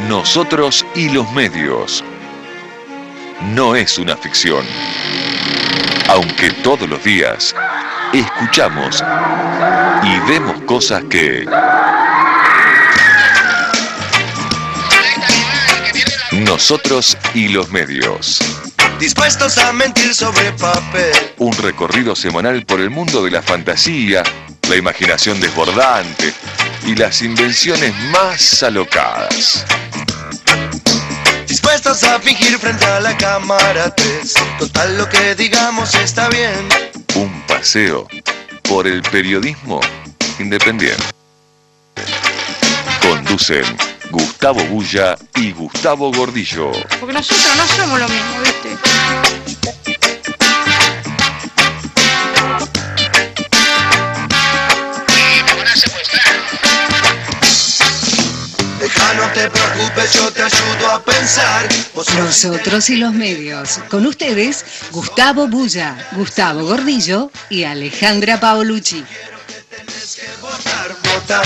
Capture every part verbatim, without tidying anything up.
Nosotros y los medios. No es una ficción. Aunque todos los días escuchamos y vemos cosas que Nosotros y los medios. Dispuestos a mentir sobre papel. Un recorrido semanal por el mundo de la fantasía, la imaginación desbordante y las invenciones más alocadas. Dispuestos a fingir frente a la cámara tres. Total, lo que digamos está bien. Un paseo por el periodismo independiente. Conducen Gustavo Bulla y Gustavo Gordillo. Porque nosotros no somos lo mismo, ¿viste? Deja, no te preocupes, yo te ayudo a pensar. Vos Nosotros y los medios. Con ustedes, Gustavo Bulla, Gustavo Gordillo y Alejandra Paolucci. votar, votar.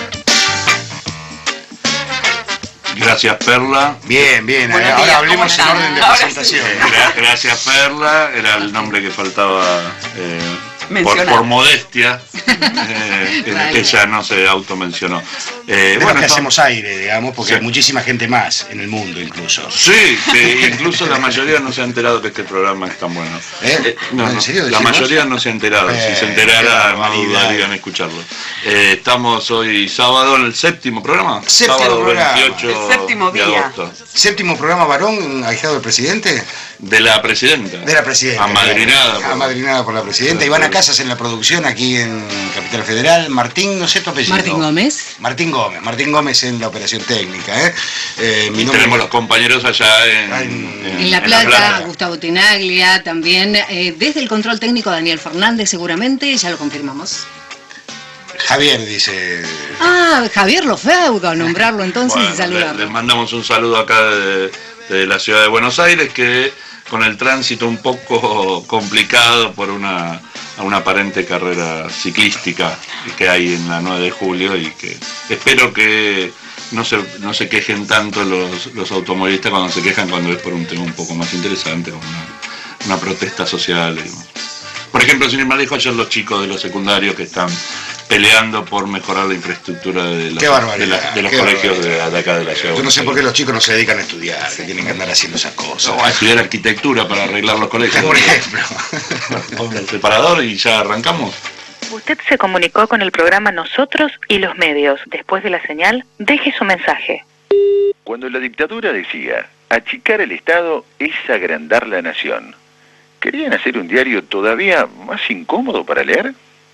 Gracias, Perla. Bien, bien. Buenos Ahora días, hablemos ¿cómo en están? orden de Ahora presentación. Gra- gracias, Perla. Era el nombre que faltaba eh, por, Mencionar. por modestia. Eh, Vale. Ella no se automencionó. Eh, Bueno, bueno, que estamos- hacemos aire, digamos, porque Sí. hay muchísima gente más en el mundo, incluso. Sí, que incluso la mayoría no se ha enterado que este programa es tan bueno. ¿Eh? Eh, no, ¿En no, serio la decís mayoría vos? no se ha enterado. Eh, si se qué enterara, no barbaridad. dudaría en escucharlo. Eh, estamos hoy sábado en el séptimo programa. Séptimo sábado programa. veintiocho El séptimo de día. agosto. Séptimo programa varón, ahijado del presidente. De la presidenta. De la presidenta. Amadrinada. claro. Amadrinada por la presidenta. Ivana Casas en la producción aquí en Capital Federal. Martín, no sé tu apellido. Martín Gómez. Martín Gómez. Martín Gómez en la operación técnica. ¿eh? Eh, mi Y nombre- tenemos los compañeros allá en, Ah, en- En La Plata, Gustavo Tenaglia, también eh, desde el control técnico Daniel Fernández, seguramente, ya lo confirmamos. Javier dice. Ah, Javier Lofeudo, nombrarlo entonces Bueno, y le- saludarlo. les mandamos un saludo acá de, de la ciudad de Buenos Aires, que con el tránsito un poco complicado por una, una aparente carrera ciclística que hay en la nueve de julio, y que espero que no se, no se quejen tanto los, los automovilistas cuando se quejan, cuando es por un tema un poco más interesante, como una, una protesta social. y demás. Por ejemplo, sin ir más lejos, ayer los chicos de los secundarios que están peleando por mejorar la infraestructura de los, Qué barbaridad, de la- de los qué colegios de, barbaridad. de acá de la ciudad. Yo no sé de por qué Buenos los chicos no se dedican a estudiar, que tienen que andar haciendo esas cosas. Aires. O a estudiar arquitectura para arreglar los colegios. Por ejemplo. Ponle el separador y ya arrancamos. Usted se comunicó con el programa Nosotros y los medios. Después de la señal, deje su mensaje. Cuando la dictadura decía, achicar el Estado es agrandar la nación, ¿querían hacer un diario todavía más incómodo para leer?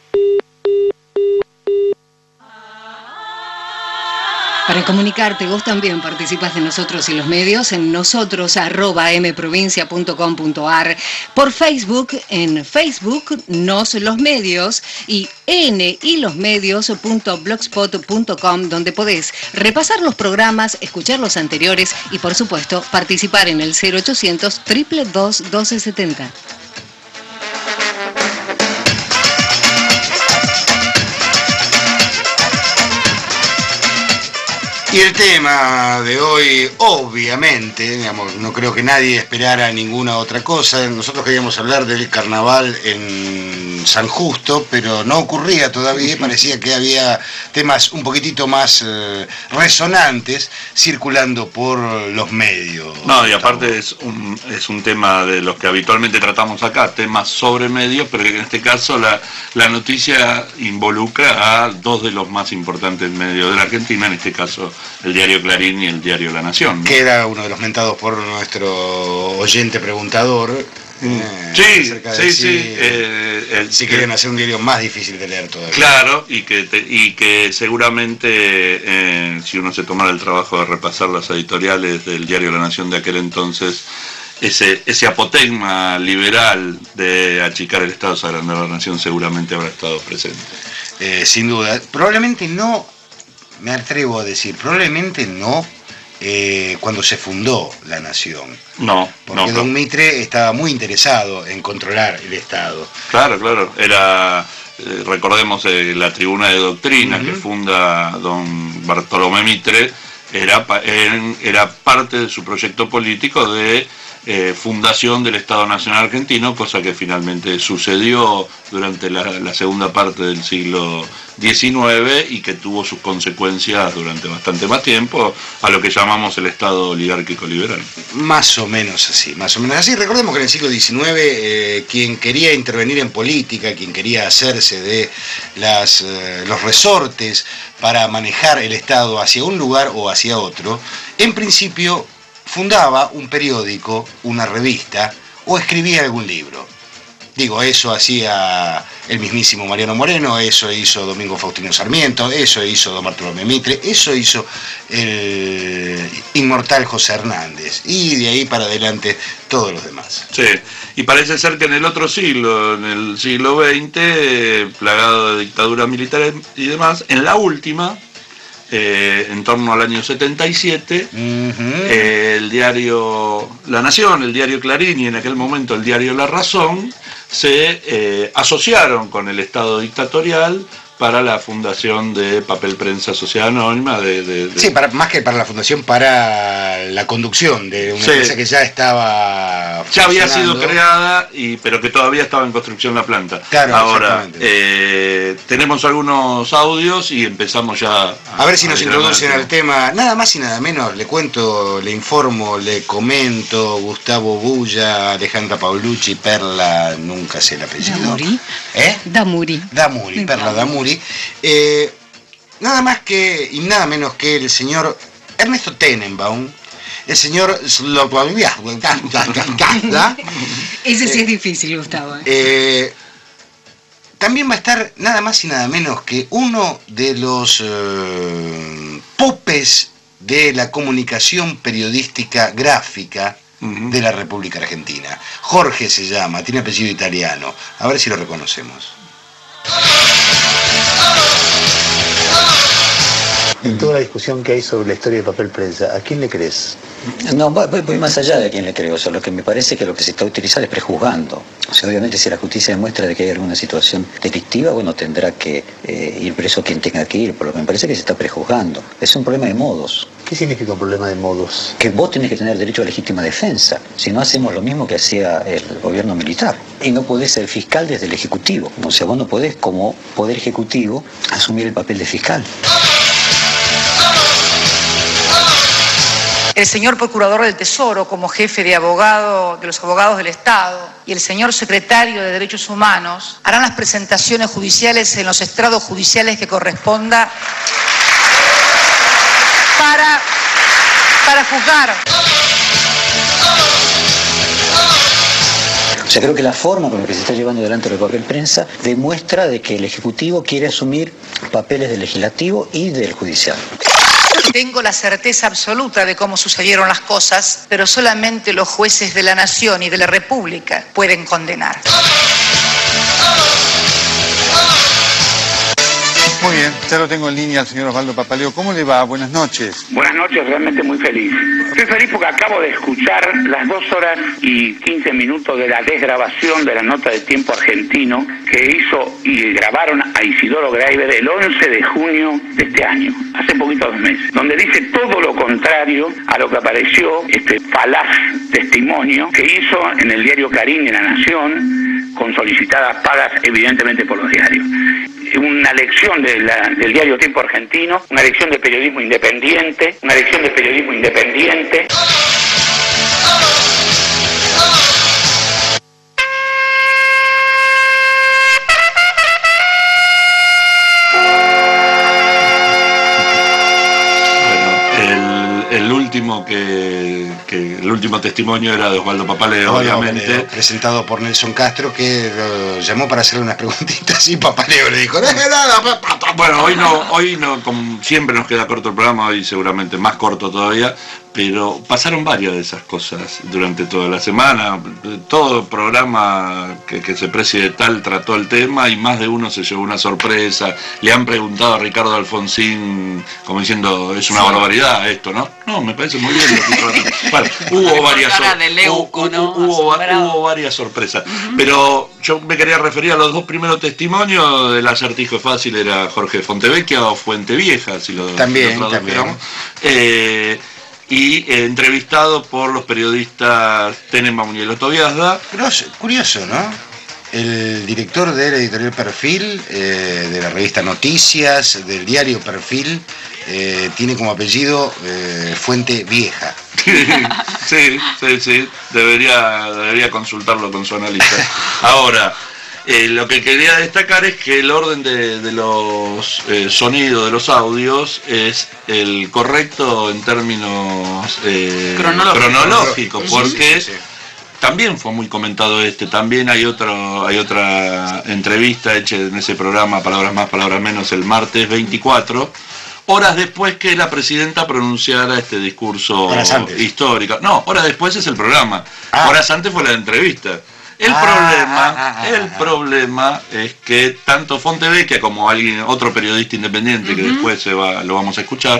Para comunicarte, vos también participas de Nosotros y los medios en nosotros arroba mprovincia punto com punto ar, por Facebook en Facebook Nos los Medios y n y los medios punto blogspot punto com, donde podés repasar los programas, escuchar los anteriores y por supuesto participar en el cero ochocientos, dos dos dos, doce setenta. Y el tema de hoy, obviamente, digamos, no creo que nadie esperara ninguna otra cosa. Nosotros queríamos hablar del carnaval en San Justo, pero no ocurría todavía. Parecía que había temas un poquitito más eh, resonantes circulando por los medios. No, y aparte es un, es un tema de los que habitualmente tratamos acá, temas sobre medios, pero en este caso la, la noticia involucra a dos de los más importantes medios de la Argentina, en este caso el diario Clarín y el diario La Nación, ¿no? Que era uno de los mentados por nuestro oyente preguntador. eh, Sí, acerca de sí, si- sí. eh, el- si querían hacer un diario más difícil de leer todavía. Claro, y que, te- y que seguramente eh, si uno se tomara el trabajo de repasar las editoriales del diario La Nación de aquel entonces, ese, ese apotegma liberal de achicar el Estado, agrandar la nación, seguramente habrá estado presente. Eh, sin duda. Probablemente no, me atrevo a decir, probablemente no eh, cuando se fundó la nación. No, Porque no, Don no. Mitre estaba muy interesado en controlar el Estado. Claro, claro. Era, eh, recordemos, eh, la tribuna de doctrina Ujú. que funda don Bartolomé Mitre, era, era parte de su proyecto político de eh, fundación del Estado Nacional Argentino, cosa que finalmente sucedió durante la, la segunda parte del siglo diecinueve y que tuvo sus consecuencias durante bastante más tiempo a lo que llamamos el Estado oligárquico liberal. Más o menos así, más o menos así. Recordemos que en el siglo diecinueve eh, quien quería intervenir en política, quien quería hacerse de las, eh, los resortes para manejar el Estado hacia un lugar o hacia otro, en principio fundaba un periódico, una revista o escribía algún libro. Digo, eso hacía el mismísimo Mariano Moreno, eso hizo Domingo Faustino Sarmiento, eso hizo Don Bartolomé Mitre, eso hizo el inmortal José Hernández, y de ahí para adelante todos los demás. Sí, y parece ser que en el otro siglo, en el siglo veinte, plagado de dictadura militar y demás, en la última, eh, en torno al año setenta y siete, uh-huh. eh, el diario La Nación, el diario Clarín y en aquel momento el diario La Razón, se eh, asociaron con el Estado dictatorial para la fundación de Papel Prensa Sociedad Anónima. De, de, de... Sí, para, más que para la fundación, para la conducción de una sí. empresa que ya estaba ya había sido creada, y, pero que todavía estaba en construcción la planta. Claro, ahora, eh, tenemos algunos audios y empezamos ya a, a ver si nos a introducen al tema. Nada más y nada menos, le cuento, le informo, le comento, Gustavo Bulla, Alejandra Paolucci, Perla, nunca sé el apellido. Damuri. ¿Eh? Damuri. Damuri, Perla Damuri. Eh, nada más que y nada menos que el señor Ernesto Tenenbaum, el señor Sloboviak. Ese sí es difícil, Gustavo. ¿eh? Eh, también va a estar nada más y nada menos que uno de los eh, popes de la comunicación periodística gráfica uh-huh. de la República Argentina. Jorge se llama, tiene apellido italiano. A ver si lo reconocemos. En toda la discusión que hay sobre la historia de Papel Prensa, ¿a quién le crees? No, voy, voy más allá de a quién le creo. O sea, lo que me parece que lo que se está utilizando es prejuzgando. O sea, obviamente si la justicia demuestra de que hay alguna situación delictiva, bueno, tendrá que eh, ir preso quien tenga que ir, por lo que me parece que se está prejuzgando. Es un problema de modos. ¿Qué significa un problema de modos? Que vos tenés que tener derecho a legítima defensa. Si no, hacemos lo mismo que hacía el gobierno militar. Y no podés ser fiscal desde el Ejecutivo. O sea, vos no podés, como Poder Ejecutivo, asumir el papel de fiscal. El señor Procurador del Tesoro como jefe de abogado de los abogados del Estado y el señor Secretario de Derechos Humanos harán las presentaciones judiciales en los estrados judiciales que corresponda para, para juzgar. O sea, creo que la forma con la que se está llevando adelante el Papel Prensa demuestra de que el Ejecutivo quiere asumir papeles del Legislativo y del Judicial. Tengo la certeza absoluta de cómo sucedieron las cosas, pero solamente los jueces de la Nación y de la República pueden condenar. Muy bien, ya lo tengo en línea al señor Osvaldo Papaleo. ¿Cómo le va? Buenas noches. Buenas noches, realmente muy feliz. Estoy feliz porque acabo de escuchar las dos horas y quince minutos de la desgrabación de la nota de Tiempo Argentino que hizo y grabaron a Isidoro Greiber el once de junio de este año, hace poquito dos meses, donde dice todo lo contrario a lo que apareció este falaz testimonio que hizo en el diario Clarín y en La Nación, con solicitadas pagas evidentemente por los diarios. Una lección de la, del diario Tiempo Argentino, una lección de periodismo independiente, una lección de periodismo independiente. El último que, que el último testimonio era de Osvaldo Papaleo, no, obviamente. Papaleo, presentado por Nelson Castro, que lo llamó para hacerle unas preguntitas y Papaleo le dijo, no es nada. Bueno, hoy no, hoy no, como siempre nos queda corto el programa, hoy seguramente más corto todavía, pero pasaron varias de esas cosas durante toda la semana. Todo programa que, que se precie de tal trató el tema y más de uno se llevó una sorpresa. Le han preguntado a Ricardo Alfonsín como diciendo, es una sí. barbaridad esto, ¿no? No, me parece muy bien. Bueno, hubo varias sorpresas. Hubo, ¿no? hubo, hubo varias sorpresas. Uh-huh. Pero yo me quería referir a los dos primeros testimonios. Del acertijo fácil era Jorge Fontevecchia o Fuente Vieja, si lo también, si lo también. Eh, y eh, entrevistado por los periodistas Tenenbaum y el Otoviazda. Curioso, curioso, ¿no? El director de la editorial Perfil, eh, de la revista Noticias, del diario Perfil, eh, tiene como apellido eh, Fuente Vieja. Sí, sí, sí, debería, debería consultarlo con su analista. Ahora, Eh, lo que quería destacar es que el orden de, de los eh, sonidos, de los audios, es el correcto en términos eh, cronológicos, cronológicos, porque sí, sí, sí. también fue muy comentado este, también hay otro, hay otra entrevista hecha en ese programa, Palabras Más, Palabras Menos, el martes veinticuatro, horas después que la presidenta pronunciara este discurso histórico. No, horas después es el programa, ah. horas antes fue la entrevista. El ah, problema, ah, ah, el ah, problema es que tanto Fontevecchia como alguien, otro periodista independiente uh-huh. que después se va, lo vamos a escuchar,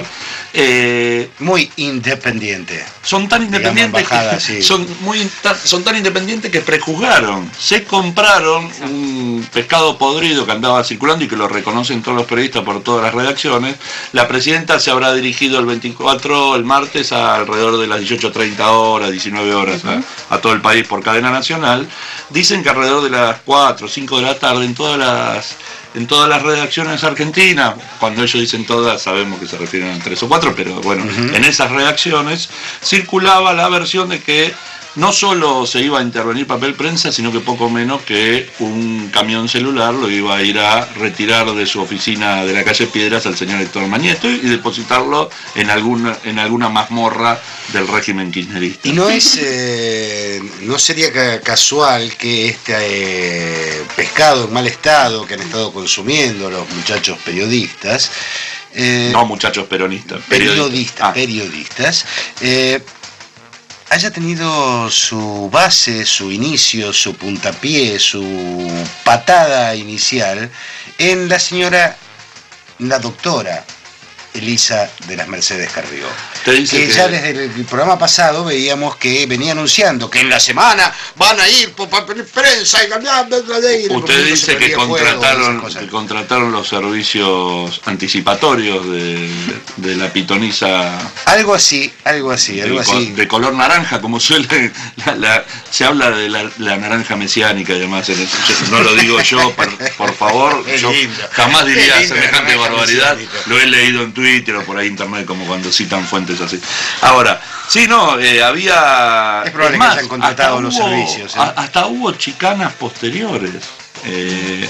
eh, muy independiente. Son tan independientes bajada, que, sí. son muy son tan independientes que prejuzgaron, se compraron un pescado podrido que andaba circulando y que lo reconocen todos los periodistas por todas las redacciones. La presidenta se habrá dirigido el veinticuatro, el martes, a alrededor de las dieciocho treinta horas, diecinueve horas, uh-huh. a, a todo el país por cadena nacional. Dicen que alrededor de las cuatro o cinco de la tarde en todas las en todas las redacciones argentinas, cuando ellos dicen todas sabemos que se refieren a tres o cuatro, pero bueno, uh-huh. en esas redacciones circulaba la versión de que no solo se iba a intervenir papel prensa, sino que poco menos que un camión celular lo iba a ir a retirar de su oficina de la calle Piedras al señor Héctor Mañeto y depositarlo en alguna, en alguna mazmorra del régimen kirchnerista. Y no es, eh, no sería casual que este eh, pescado en mal estado que han estado consumiendo los muchachos periodistas, eh, no muchachos peronistas, periodistas, periodistas, ah. periodistas eh, haya tenido su base, su inicio, su puntapié, su patada inicial en la señora, la doctora Elisa de las Mercedes Carrió. Que, que ya desde el programa pasado veíamos que venía anunciando que en la semana van a ir por papel prensa y cambiando. Usted dice que contrataron, que contrataron los servicios anticipatorios de, de la pitonisa. Algo así, algo así, algo de, así. De color naranja, como suele. La, la, se habla de la, la naranja mesiánica y demás. En el, no lo digo yo, por, por favor. Yo jamás diría semejante barbaridad. Mesiánica. Lo he leído en Twitter o por ahí internet, como cuando citan fuentes así. Ahora, sí, no, eh, había... Es probable es más, que hayan contratado los hubo, servicios. ¿eh? a, hasta hubo chicanas posteriores. Eh,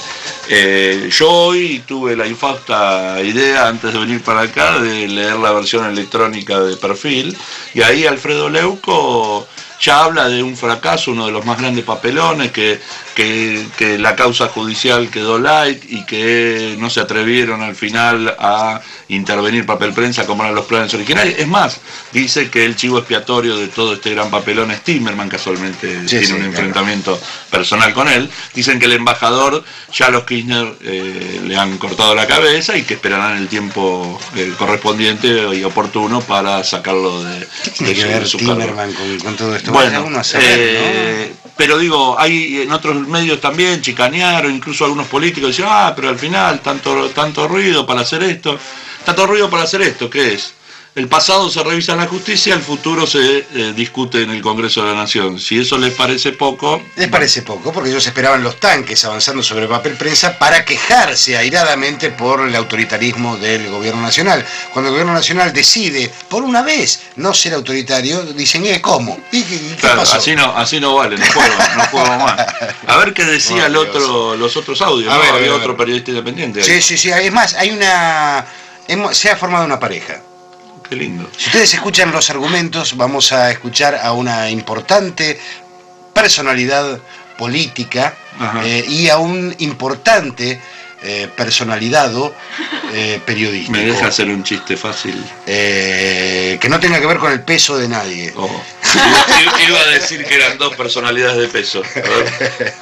eh, yo hoy tuve la infausta idea, antes de venir para acá, de leer la versión electrónica de Perfil, y ahí Alfredo Leuco ya habla de un fracaso, uno de los más grandes papelones, que, que, que la causa judicial quedó light y que no se atrevieron al final a intervenir papel prensa como eran los planes originales. Es más, dice que el chivo expiatorio de todo este gran papelón es Timerman, casualmente sí, tiene sí, un claro. enfrentamiento personal con él. Dicen que el embajador ya los Kirchner eh, le han cortado la cabeza y que esperarán el tiempo eh, correspondiente y oportuno para sacarlo de, ¿Qué tiene de que su, ver de su Timerman con, con todo esto? Bueno, uno a saber, eh, ¿no? Pero digo, hay en otros medios también chicanearon, incluso algunos políticos dicen, ah, pero al final tanto, tanto ruido para hacer esto, tanto ruido para hacer esto, ¿qué es? El pasado se revisa en la justicia, el futuro se eh, discute en el Congreso de la Nación. Si eso les parece poco... Les parece poco, porque ellos esperaban los tanques avanzando sobre papel prensa para quejarse airadamente por el autoritarismo del gobierno nacional. Cuando el gobierno nacional decide, por una vez, no ser autoritario, dicen, ¿eh, cómo? ¿Y qué, qué claro, pasó? Así no, así no vale, no juego, no juego más. A ver qué decía oh, el otro, los otros audios, a ¿no? ver, Había a ver, otro a ver. periodista independiente. Ahí. Sí, sí, sí, es más, hay una... Hemos, se ha formado una pareja. Qué lindo. Si ustedes escuchan los argumentos, vamos a escuchar a una importante personalidad política eh, y a un importante eh, personalidado eh, periodístico. Me deja hacer un chiste fácil. Eh, que no tenga que ver con el peso de nadie. Oh. Iba, iba a decir que eran dos personalidades de peso. A ver.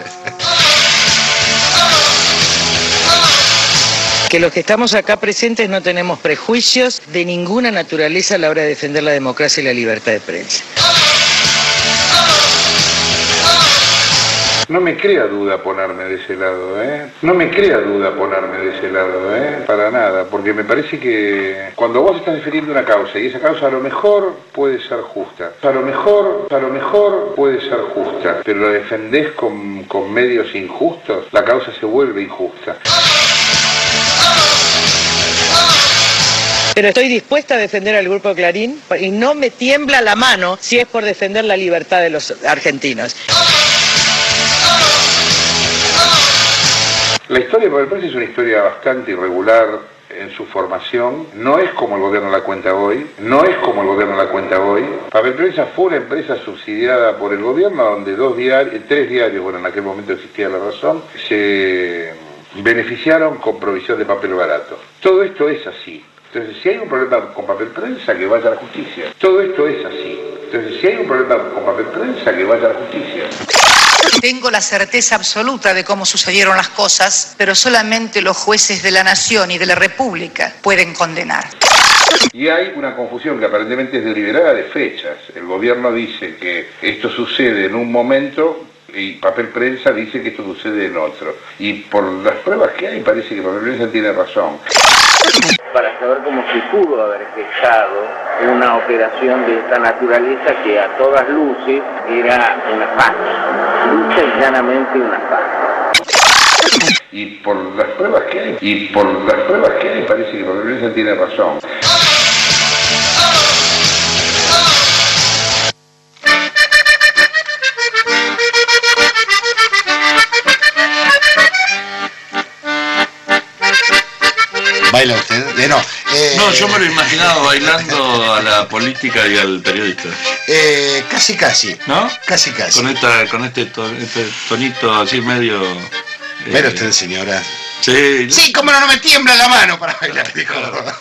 Que los que estamos acá presentes no tenemos prejuicios de ninguna naturaleza a la hora de defender la democracia y la libertad de prensa. No me crea duda ponerme de ese lado, ¿eh? No me crea duda ponerme de ese lado, ¿eh? Para nada, porque me parece que cuando vos estás defendiendo una causa y esa causa a lo mejor puede ser justa, a lo mejor, a lo mejor puede ser justa, pero la defendés con, con medios injustos, la causa se vuelve injusta. Pero estoy dispuesta a defender al Grupo Clarín y no me tiembla la mano si es por defender la libertad de los argentinos. La historia de Papel Prensa es una historia bastante irregular en su formación. No es como el gobierno la cuenta hoy. No es como el gobierno la cuenta hoy. Papel Prensa fue una empresa subsidiada por el gobierno donde dos diarios, tres diarios, bueno, en aquel momento existía La Razón, se beneficiaron con provisión de papel barato. Todo esto es así. Entonces, si hay un problema con Papel Prensa, que vaya a la justicia. Todo esto es así. Entonces, si hay un problema con Papel Prensa, que vaya a la justicia. Tengo la certeza absoluta de cómo sucedieron las cosas, pero solamente los jueces de la nación y de la república pueden condenar. Y hay una confusión que aparentemente es deliberada de fechas. El gobierno dice que esto sucede en un momento y Papel Prensa dice que esto sucede en otro. Y por las pruebas que hay parece que Papel Prensa tiene razón. Para saber cómo se pudo haber gestado una operación de esta naturaleza que a todas luces era una farsa, lucha y llanamente una farsa. Y por las pruebas que hay, y por las pruebas que hay parece que Papel Prensa tiene razón. ¿Baila usted? Eh, no, eh, no, yo me lo he imaginado bailando a la política y al periodista. Eh, casi, casi. ¿No? Casi, casi. Con, esta, con este, ton, este tonito así medio... Pero eh, usted, señora. Sí, sí, cómo no, no me tiembla la mano para bailar, dijo.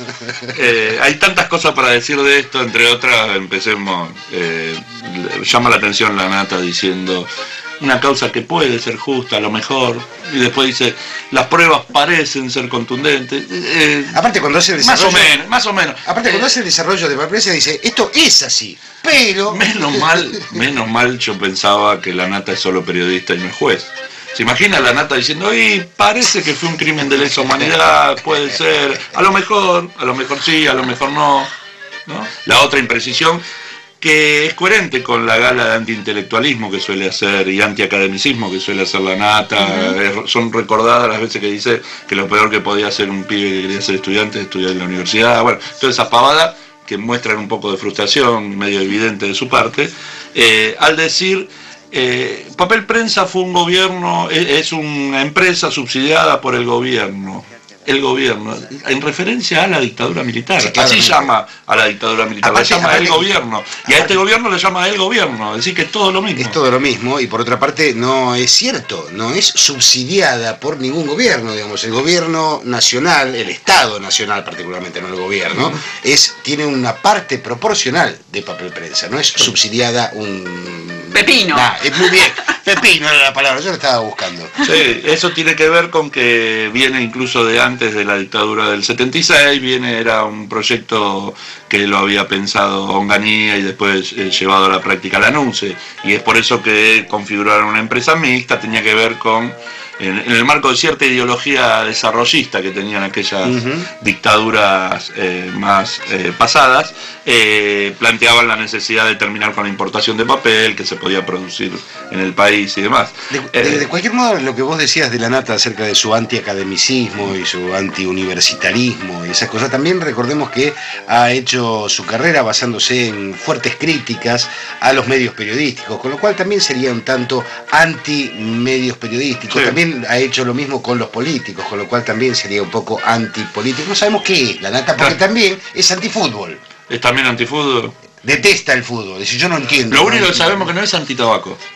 Eh, hay tantas cosas para decir de esto, entre otras, empecemos. Eh, llama la atención la Nata diciendo una causa que puede ser justa, a lo mejor, y después dice, las pruebas parecen ser contundentes. Eh, aparte cuando hace el desarrollo... Más o menos, más o menos. Aparte cuando eh, hace el desarrollo de Papel Prensa dice, esto es así, pero... Menos mal, menos mal yo pensaba que la Nata es solo periodista y no es juez. ¿Se imagina la Nata diciendo, y parece que fue un crimen de lesa humanidad, puede ser, a lo mejor, a lo mejor sí, a lo mejor no, ¿no? La otra imprecisión, que es coherente con la gala de antiintelectualismo que suele hacer y antiacademicismo que suele hacer la Nata. Uh-huh. Son recordadas las veces que dice que lo peor que podía hacer un pibe que quería ser estudiante es estudiar en la universidad. Bueno, todas esas pavadas que muestran un poco de frustración medio evidente de su parte, eh, al decir... Eh, Papel Prensa fue un gobierno, es una empresa subsidiada por el gobierno. El gobierno, en referencia a la dictadura militar. Sí, así llama a la dictadura militar, aparte, le llama aparte, el gobierno. Y aparte, a este gobierno le llama el gobierno, es decir que es todo lo mismo. Es todo lo mismo, y por otra parte no es cierto, no es subsidiada por ningún gobierno, digamos. El gobierno nacional, el Estado nacional particularmente, no el gobierno, uh-huh. es tiene una parte proporcional de Papel Prensa, no es subsidiada un... Pepino. Nah, es muy bien, pepino era la palabra, yo lo estaba buscando. Sí, eso tiene que ver con que viene incluso de antes de la dictadura del setenta y seis, viene, era un proyecto que lo había pensado Onganía y después eh, llevado a la práctica la NUNCE, y es por eso que configuraron una empresa mixta, tenía que ver con, en, en el marco de cierta ideología desarrollista que tenían aquellas uh-huh. dictaduras eh, más eh, pasadas, eh, planteaban la necesidad de terminar con la importación de papel que se podía producir en el país y demás. De, eh, de, de cualquier modo, lo que vos decías de la Nata acerca de su antiacademicismo y su antiuniversitarismo y esas cosas, también recordemos que ha hecho su carrera basándose en fuertes críticas a los medios periodísticos, con lo cual también sería un tanto anti-medios periodísticos. Sí. También ha hecho lo mismo con los políticos, con lo cual también sería un poco antipolítico. No sabemos qué es la Nata, porque claro. también es antifútbol. ¿Es también antifútbol? Detesta el fútbol, es decir, yo no entiendo. Lo único no que sabemos que no es antitabaco.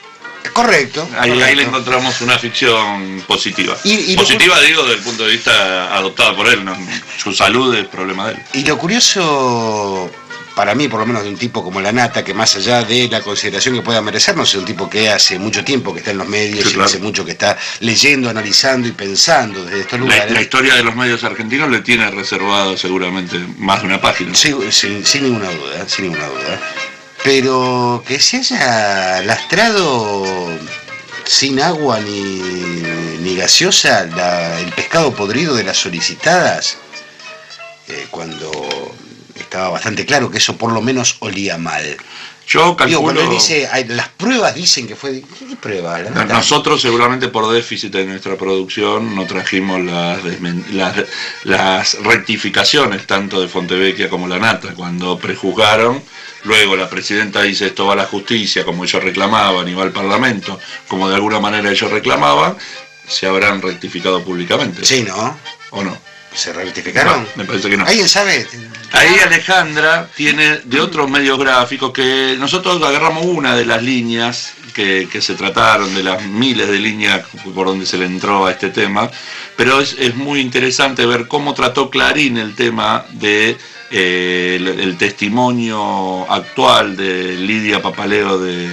Correcto. Ahí, correcto. ahí le encontramos una ficción positiva. Y, y positiva, digo, desde el punto de vista adoptada por él, ¿no? Su salud es problema de él. Y lo curioso, para mí, por lo menos de un tipo como Lanata, que más allá de la consideración que pueda merecernos, es un tipo que hace mucho tiempo que está en los medios, Sí, y claro. hace mucho que está leyendo, analizando y pensando desde estos lugares. La, la historia de los medios argentinos le tiene reservado seguramente más de una página. Sí, sin, sin ninguna duda, sin ninguna duda. Pero que se haya lastrado sin agua ni, ni gaseosa la, el pescado podrido de las solicitadas, eh, cuando estaba bastante claro que eso por lo menos olía mal. Yo calculo... Digo, cuando él dice, hay, las pruebas dicen que fue... ¿Qué pruebas? La Nosotros seguramente por déficit de nuestra producción no trajimos las, desmen- las, las rectificaciones tanto de Fontevecchia como Lanata cuando prejuzgaron. Luego la presidenta dice esto va a la justicia como ellos reclamaban y va al Parlamento como de alguna manera ellos reclamaban, se habrán rectificado públicamente. Sí, ¿no? ¿O no? ¿Se rectificaron? No, me parece que no. ¿Alguien sabe? Ahí Alejandra tiene de otros medios gráficos que nosotros agarramos una de las líneas que, que se trataron, de las miles de líneas por donde se le entró a este tema, pero es, es muy interesante ver cómo trató Clarín el tema de eh, el, el testimonio actual de Lidia Papaleo de,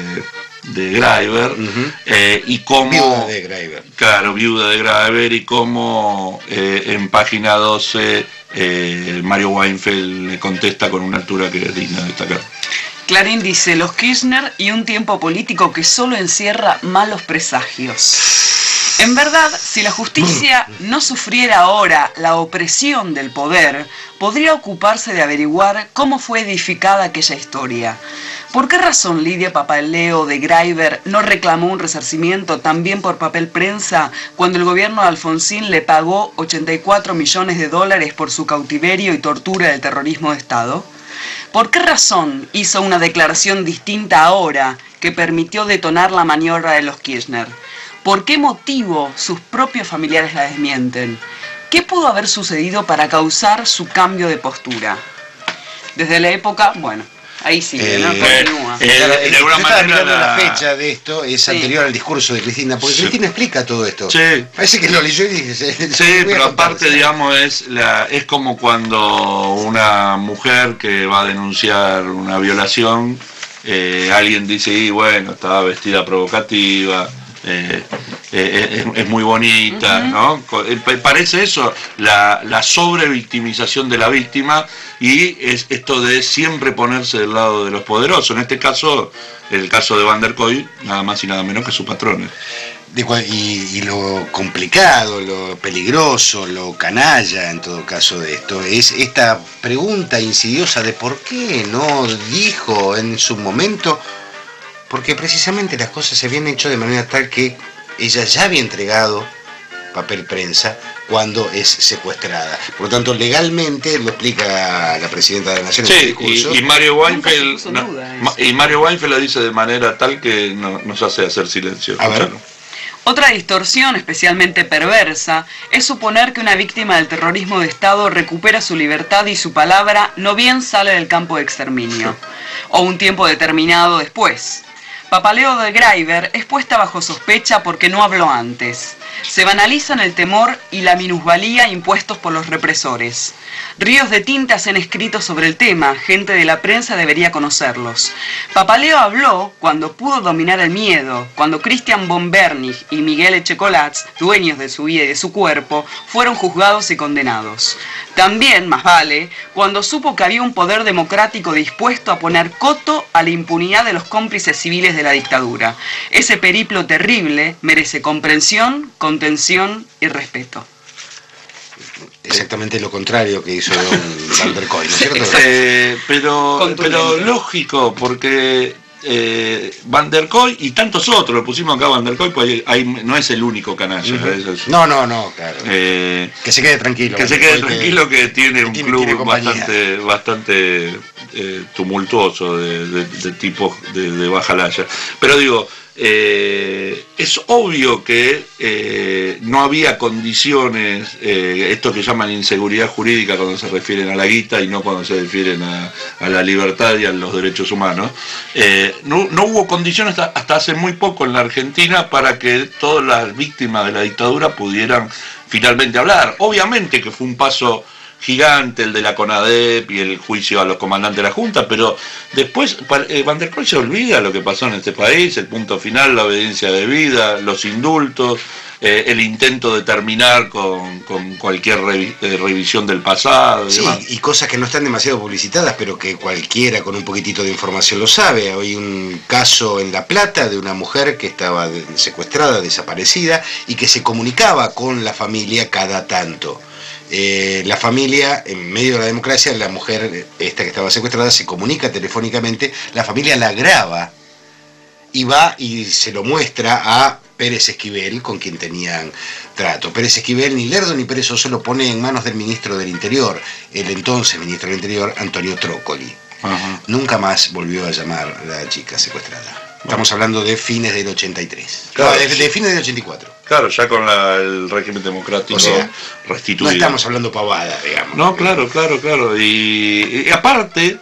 de Graiver, uh-huh. eh, y cómo... Viuda de Graiver. Claro, viuda de Graiver, y cómo eh, en página doce eh, Mario Weinfeld le contesta con una altura que es digna de destacar. Clarín dice, los Kirchner y un tiempo político que solo encierra malos presagios. En verdad, si la justicia no sufriera ahora la opresión del poder, podría ocuparse de averiguar cómo fue edificada aquella historia. ¿Por qué razón Lidia Papaleo de Graiver no reclamó un resarcimiento también por papel prensa cuando el gobierno de Alfonsín le pagó ochenta y cuatro millones de dólares por su cautiverio y tortura del terrorismo de Estado? ¿Por qué razón hizo una declaración distinta ahora que permitió detonar la maniobra de los Kirchner? ¿Por qué motivo sus propios familiares la desmienten? ¿Qué pudo haber sucedido para causar su cambio de postura? Desde la época, bueno, ahí sigue, ¿no? Continúa. Eh, claro, de alguna manera la... la la fecha de esto es sí. anterior al discurso de Cristina, porque sí. Cristina explica todo esto. Sí. Parece que lo leyó y dice... Sí, sí pero aparte, digamos, es, la, es como cuando una mujer que va a denunciar una violación, eh, alguien dice, y bueno, estaba vestida provocativa... Eh, eh, es, es muy bonita, uh-huh. ¿no? Parece eso, la, la sobrevictimización de la víctima y es esto de siempre ponerse del lado de los poderosos. En este caso, el caso de Van der Koy, nada más y nada menos que sus patrones. De cual, y, y lo complicado, lo peligroso, lo canalla en todo caso de esto, es esta pregunta insidiosa de por qué no dijo en su momento. Porque precisamente las cosas se habían hecho de manera tal que ella ya había entregado papel prensa cuando es secuestrada. Por lo tanto, legalmente, lo explica la presidenta de la Nación sí, en el discurso. Y, y Mario Weinfeld no, y Mario Weinfeld lo dice de manera tal que no, nos hace hacer silencio. A ver. Otra distorsión especialmente perversa es suponer que una víctima del terrorismo de Estado recupera su libertad y su palabra no bien sale del campo de exterminio, o un tiempo determinado después. Papaleo de Graiver es puesta bajo sospecha porque no habló antes. Se banalizan el temor y la minusvalía impuestos por los represores. Ríos de tinta se han escrito sobre el tema, gente de la prensa debería conocerlos. Papaleo habló cuando pudo dominar el miedo, cuando Christian von Bernich y Miguel Echecolatz, dueños de su vida y de su cuerpo, fueron juzgados y condenados. También, más vale, cuando supo que había un poder democrático dispuesto a poner coto a la impunidad de los cómplices civiles de la dictadura. Ese periplo terrible merece comprensión, contención y respeto. Exactamente lo contrario que hizo don Van der Koy, ¿no es cierto? Eh, pero, pero lógico, porque eh, Van der Koy y tantos otros, lo pusimos acá Van der Koy, pues ahí no es el único canalla. Uh-huh. es, no, no, no, claro. Eh, que se quede tranquilo. Que se quede tranquilo que, que tiene que un tiene, club tiene bastante, bastante eh, tumultuoso de, de, de tipos de, de baja laya. Pero digo, eh, es obvio que eh, no había condiciones, eh, esto que llaman inseguridad jurídica cuando se refieren a la guita y no cuando se refieren a, a la libertad y a los derechos humanos. Eh, no, no hubo condiciones hasta, hasta hace muy poco en la Argentina para que todas las víctimas de la dictadura pudieran finalmente hablar. Obviamente que fue un paso gigante el de la CONADEP y el juicio a los comandantes de la Junta, pero después eh, Van der Kolk se olvida lo que pasó en este país, el punto final, la obediencia debida, los indultos, eh, el intento de terminar con, con cualquier revi eh, revisión del pasado. Y sí, demás. Y cosas que no están demasiado publicitadas, pero que cualquiera con un poquitito de información lo sabe. Hay un caso en La Plata de una mujer que estaba secuestrada, desaparecida, y que se comunicaba con la familia cada tanto. Eh, la familia, en medio de la democracia, la mujer esta que estaba secuestrada se comunica telefónicamente, la familia la graba y va y se lo muestra a Pérez Esquivel, con quien tenían trato. Pérez Esquivel, ni lerdo ni perezoso, lo pone en manos del ministro del Interior, el entonces ministro del Interior, Antonio Trócoli. Uh-huh. Nunca más volvió a llamar a la chica secuestrada. Estamos hablando de fines del ochenta y tres. Claro, no, de, de fines del ochenta y cuatro. Claro, ya con la, el régimen democrático, o sea, restituido. No estamos hablando pavada, digamos. No, claro, claro, claro. Y, y aparte,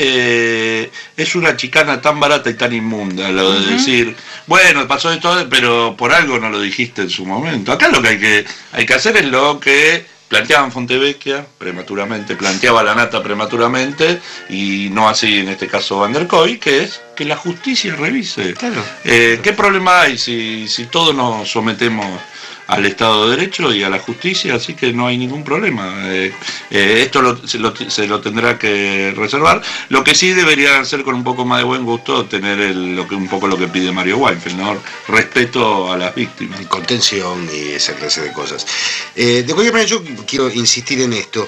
eh, es una chicana tan barata y tan inmunda lo de uh-huh. decir, bueno, pasó esto, pero por algo no lo dijiste en su momento. Acá lo que hay que, hay que hacer es lo que planteaban Fontevecchia prematuramente, planteaba la Nata prematuramente, y no así en este caso Van der Kolk, que es que la justicia revise. Claro. Eh, ¿Qué problema hay si, si todos nos sometemos al Estado de Derecho y a la justicia? Así que no hay ningún problema. Eh, eh, esto lo, se, lo, se lo tendrá que reservar. Lo que sí debería hacer con un poco más de buen gusto, tener el, lo que, un poco lo que pide Mario Weinfeld, ¿no? Respeto a las víctimas. Y contención y esa clase de cosas. Eh, de cualquier manera, yo quiero insistir en esto.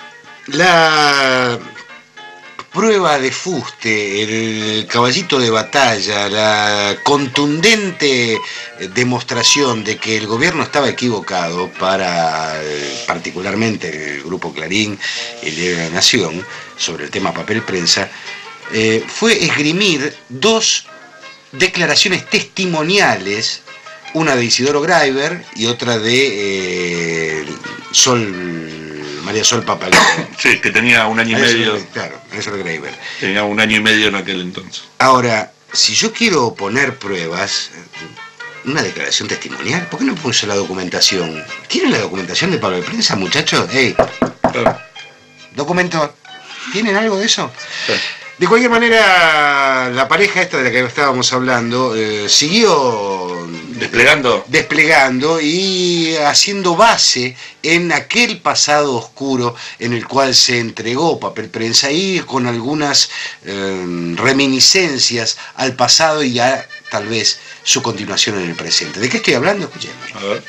La prueba de fuste, el caballito de batalla, la contundente demostración de que el gobierno estaba equivocado para particularmente el Grupo Clarín y el Diario de la Nación sobre el tema papel prensa, eh, fue esgrimir dos declaraciones testimoniales, una de Isidoro Greiber y otra de eh, Sol María Sol Papaleo. Sí, que tenía un año y medio. Claro, María Sol Greiber. Tenía un año y medio en aquel entonces. Ahora, si yo quiero poner pruebas, una declaración testimonial, ¿por qué no puse la documentación? ¿Tienen la documentación de papel prensa, muchachos? Ey, claro. Documento. ¿Tienen algo de eso? Sí. De cualquier manera, la pareja esta de la que estábamos hablando eh, siguió desplegando. desplegando y haciendo base en aquel pasado oscuro en el cual se entregó papel prensa y con algunas eh, reminiscencias al pasado y a tal vez su continuación en el presente. ¿De qué estoy hablando? Escuchemos. A ver.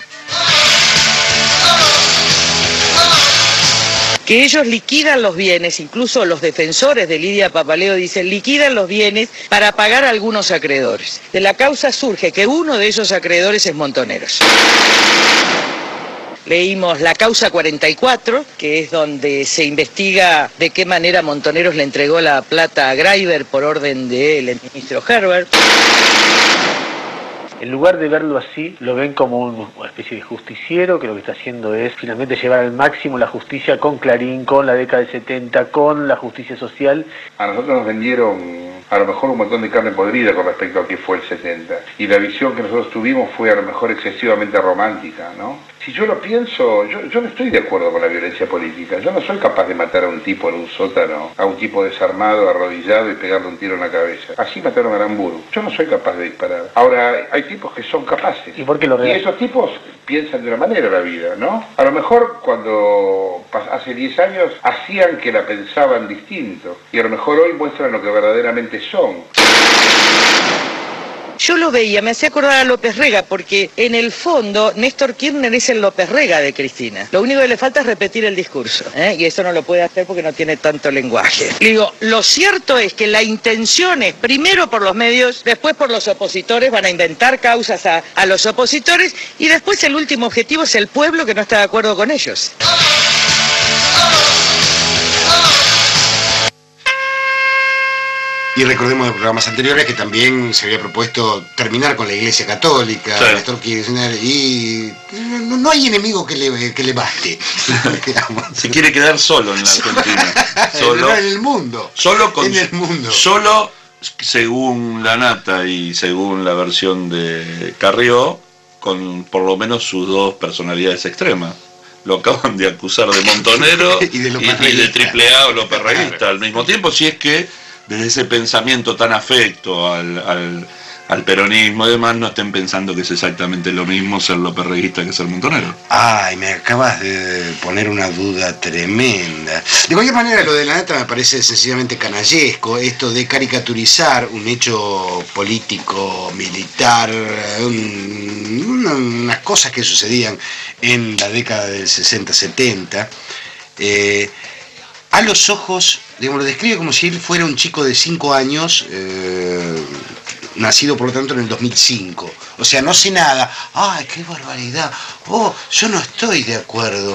Que ellos liquidan los bienes, incluso los defensores de Lidia Papaleo dicen, liquidan los bienes para pagar a algunos acreedores. De la causa surge que uno de esos acreedores es Montoneros. Leímos la causa cuarenta y cuatro, que es donde se investiga de qué manera Montoneros le entregó la plata a Greiber por orden del ministro Herbert. En lugar de verlo así, lo ven como una especie de justiciero que lo que está haciendo es finalmente llevar al máximo la justicia con Clarín, con la década del setenta, con la justicia social. A nosotros nos vendieron a lo mejor un montón de carne podrida con respecto a qué fue el setenta. Y la visión que nosotros tuvimos fue a lo mejor excesivamente romántica, ¿no? Si yo lo pienso, yo, yo no estoy de acuerdo con la violencia política. Yo no soy capaz de matar a un tipo en un sótano, a un tipo desarmado, arrodillado y pegarle un tiro en la cabeza. Así mataron a Aramburu. Yo no soy capaz de disparar. Ahora, hay tipos que son capaces. ¿Y por qué lo real? Y esos tipos piensan de una manera la vida, ¿no? A lo mejor cuando hace diez años hacían que la pensaban distinto. Y a lo mejor hoy muestran lo que verdaderamente son. Yo lo veía, me hacía acordar a López Rega, porque en el fondo Néstor Kirchner es el López Rega de Cristina. Lo único que le falta es repetir el discurso, ¿eh? Y eso no lo puede hacer porque no tiene tanto lenguaje. Le digo, lo cierto es que la intención es, primero por los medios, después por los opositores, van a inventar causas a, a los opositores, y después el último objetivo es el pueblo que no está de acuerdo con ellos. Y recordemos de programas anteriores que también se había propuesto terminar con la Iglesia Católica, sí. Néstor Kirchner, y no, no hay enemigo que le, que le baste. Se quiere quedar solo en la Argentina. Solo, en el mundo. Solo con, en el mundo. Solo, según la Nata y según la versión de Carrió, con por lo menos sus dos personalidades extremas. Lo acaban de acusar de montonero y de, y, y de triple A o loperreguista al mismo tiempo, si es que desde ese pensamiento tan afecto al, al, al peronismo y demás no estén pensando que es exactamente lo mismo ser loperreguista que ser montonero. Ay, me acabas de poner una duda tremenda. De cualquier manera, lo de la Nata me parece sencillamente canallesco, esto de caricaturizar un hecho político, militar, un, una, unas cosas que sucedían en la década del sesenta setenta, eh, a los ojos, digamos, lo describe como si él fuera un chico de cinco años, eh, nacido por lo tanto en el dos mil cinco. O sea, no sé nada. ¡Ay, qué barbaridad! ¡Oh, yo no estoy de acuerdo!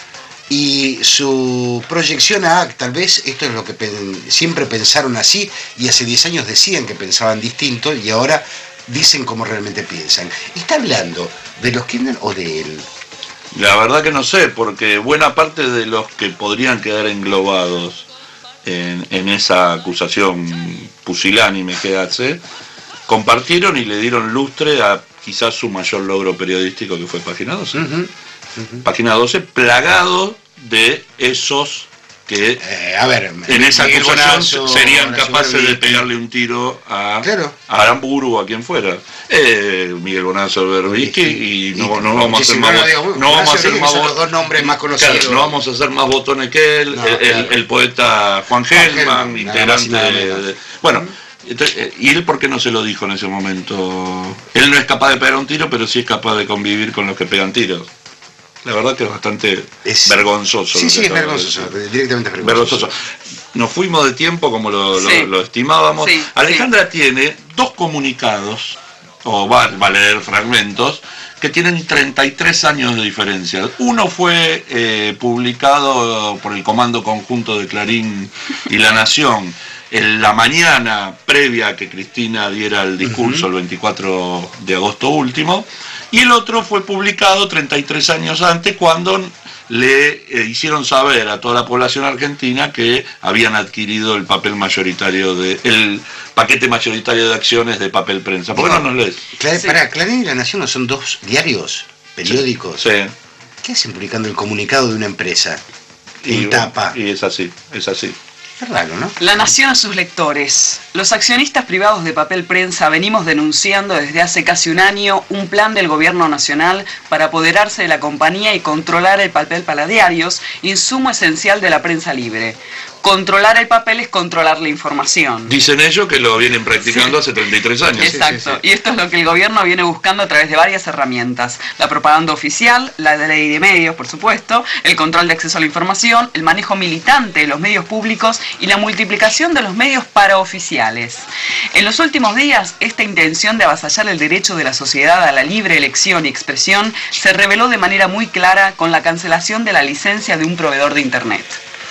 Y su proyección a, tal vez esto es lo que pen, siempre pensaron así, y hace diez años decían que pensaban distinto, y ahora dicen cómo realmente piensan. ¿Está hablando de los Kirchner o de él? La verdad que no sé, porque buena parte de los que podrían quedar englobados en, en esa acusación pusilánime que hace, compartieron y le dieron lustre a quizás su mayor logro periodístico, que fue Página doce. Uh-huh, uh-huh. Página doce, plagado de esos que eh, a ver, en esa Miguel acusación Bonazo, serían Bonazo capaces Berbisky. de pegarle un tiro a, claro. a Aramburu o a quien fuera. Eh, Miguel Bonazo Berbisky, y no, no, no vamos a hacer más, no, digo, no vamos a hacer más los dos nombres más conocidos. Claro, no vamos a hacer más botones que él. No, el, claro. el, el poeta Juan Gelman, integrante de, de bueno. Entonces, ¿y él por qué no se lo dijo en ese momento? Él no es capaz de pegar un tiro, pero sí es capaz de convivir con los que pegan tiros. La verdad que es bastante es, vergonzoso. Sí, sí, es vergonzoso, directamente vergonzoso. vergonzoso. Nos fuimos de tiempo como lo, sí. lo, lo estimábamos. Sí, Alejandra sí. tiene dos comunicados, o va, va a leer fragmentos, que tienen treinta y tres años de diferencia. Uno fue eh, publicado por el Comando Conjunto de Clarín y La Nación en la mañana previa a que Cristina diera el discurso, uh-huh. el veinticuatro de agosto último, y el otro fue publicado treinta y tres años antes, cuando le eh, hicieron saber a toda la población argentina que habían adquirido el papel mayoritario de el paquete mayoritario de acciones de Papel Prensa. ¿Por qué no, no nos lees? Claro, sí. Para Clarín y La Nación no son dos diarios, periódicos. Sí. ¿Qué hacen publicando el comunicado de una empresa? Y, en tapa. Y es así, es así. Es raro, ¿no? La Nación a sus lectores. Los accionistas privados de Papel Prensa venimos denunciando desde hace casi un año un plan del gobierno nacional para apoderarse de la compañía y controlar el papel para diarios, insumo esencial de la prensa libre. Controlar el papel es controlar la información. Dicen ellos que lo vienen practicando sí. hace treinta y tres años. Exacto, sí, sí, sí. Y esto es lo que el gobierno viene buscando a través de varias herramientas. La propaganda oficial, la ley de medios, por supuesto, el control de acceso a la información, el manejo militante de los medios públicos y la multiplicación de los medios paraoficiales. En los últimos días, esta intención de avasallar el derecho de la sociedad a la libre elección y expresión se reveló de manera muy clara con la cancelación de la licencia de un proveedor de Internet.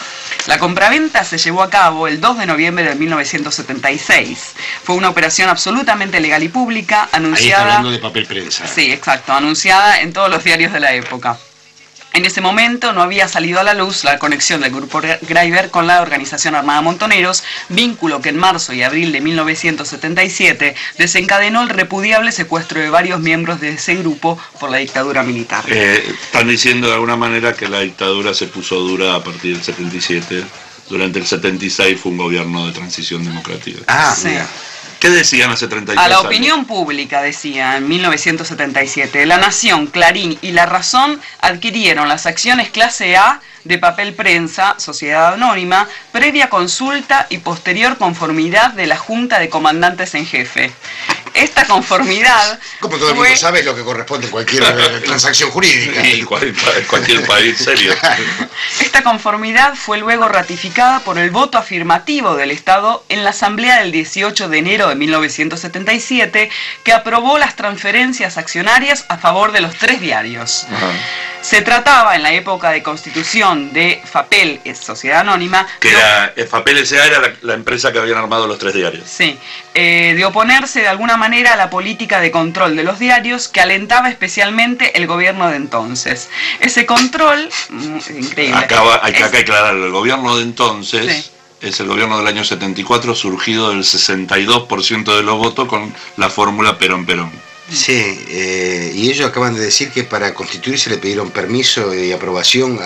La compraventa se llevó a cabo el dos de noviembre de mil novecientos setenta y seis. Fue una operación absolutamente legal y pública, anunciada... Ahí está hablando de Papel Prensa. Sí, exacto, anunciada en todos los diarios de la época. En ese momento no había salido a la luz la conexión del grupo Greiber con la organización armada Montoneros, vínculo que en marzo y abril de mil novecientos setenta y siete desencadenó el repudiable secuestro de varios miembros de ese grupo por la dictadura militar. Eh, están diciendo de alguna manera que la dictadura se puso dura a partir del setenta y siete. Durante el setenta y seis fue un gobierno de transición democrática. Ah, sí. Mira. ¿Qué decían hace treinta y tres años? A la años? opinión pública, decía, en mil novecientos setenta y siete, La Nación, Clarín y La Razón adquirieron las acciones clase A de Papel Prensa, sociedad anónima, previa consulta y posterior conformidad de la Junta de Comandantes en Jefe. Esta conformidad... Como todo el fue... mundo sabe, es lo que corresponde en cualquier transacción jurídica. En cualquier, cualquier país serio. Esta conformidad fue luego ratificada por el voto afirmativo del Estado en la Asamblea del dieciocho de enero de mil novecientos setenta y siete, que aprobó las transferencias accionarias a favor de los tres diarios. Ajá. Se trataba en la época de constitución de FAPEL, es Sociedad Anónima. Que era, FAPEL S A era la, la empresa que habían armado los tres diarios. Sí, eh, de oponerse de alguna manera a la política de control de los diarios que alentaba especialmente el gobierno de entonces. Ese control, increíble. Acá, hay que es, acá aclarar, el gobierno de entonces... Sí. Es el gobierno del año setenta y cuatro, surgido del sesenta y dos por ciento de los votos con la fórmula Perón-Perón. Sí, eh, y ellos acaban de decir que para constituirse le pidieron permiso y aprobación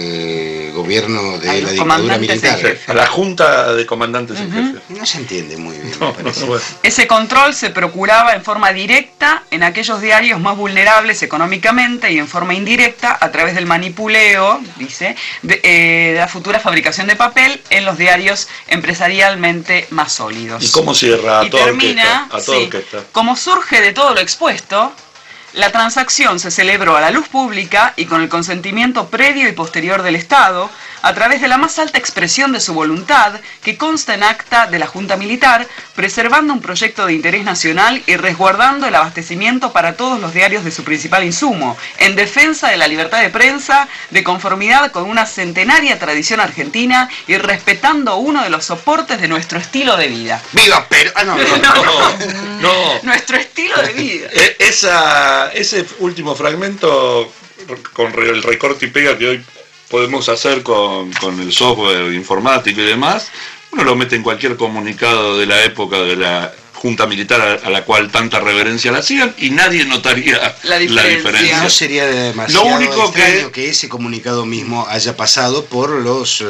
al gobierno de la dictadura militar. A la Junta de Comandantes en Jefe. No se entiende muy bien, no, me parece. No, bueno. Ese control se procuraba en forma directa en aquellos diarios más vulnerables económicamente y en forma indirecta a través del manipuleo, dice, de, eh, de la futura fabricación de papel en los diarios empresarialmente más sólidos. ¿Y cómo cierra a y toda termina, orquesta? A toda sí, orquesta. Como surge de todo lo expuesto, la transacción se celebró a la luz pública y con el consentimiento previo y posterior del Estado, a través de la más alta expresión de su voluntad, que consta en acta de la Junta Militar, preservando un proyecto de interés nacional y resguardando el abastecimiento para todos los diarios de su principal insumo, en defensa de la libertad de prensa, de conformidad con una centenaria tradición argentina y respetando uno de los soportes de nuestro estilo de vida. ¡Viva Perón! Ah, no, no, no, no, no. Nuestro estilo de vida. Esa, ese último fragmento, con el recorte y pega que hoy podemos hacer con, con el software informático y demás, uno lo mete en cualquier comunicado de la época de la Junta Militar a, a la cual tanta reverencia la hacían y nadie notaría la diferencia. La diferencia. No sería demasiado lo único extraño que... que ese comunicado mismo haya pasado por los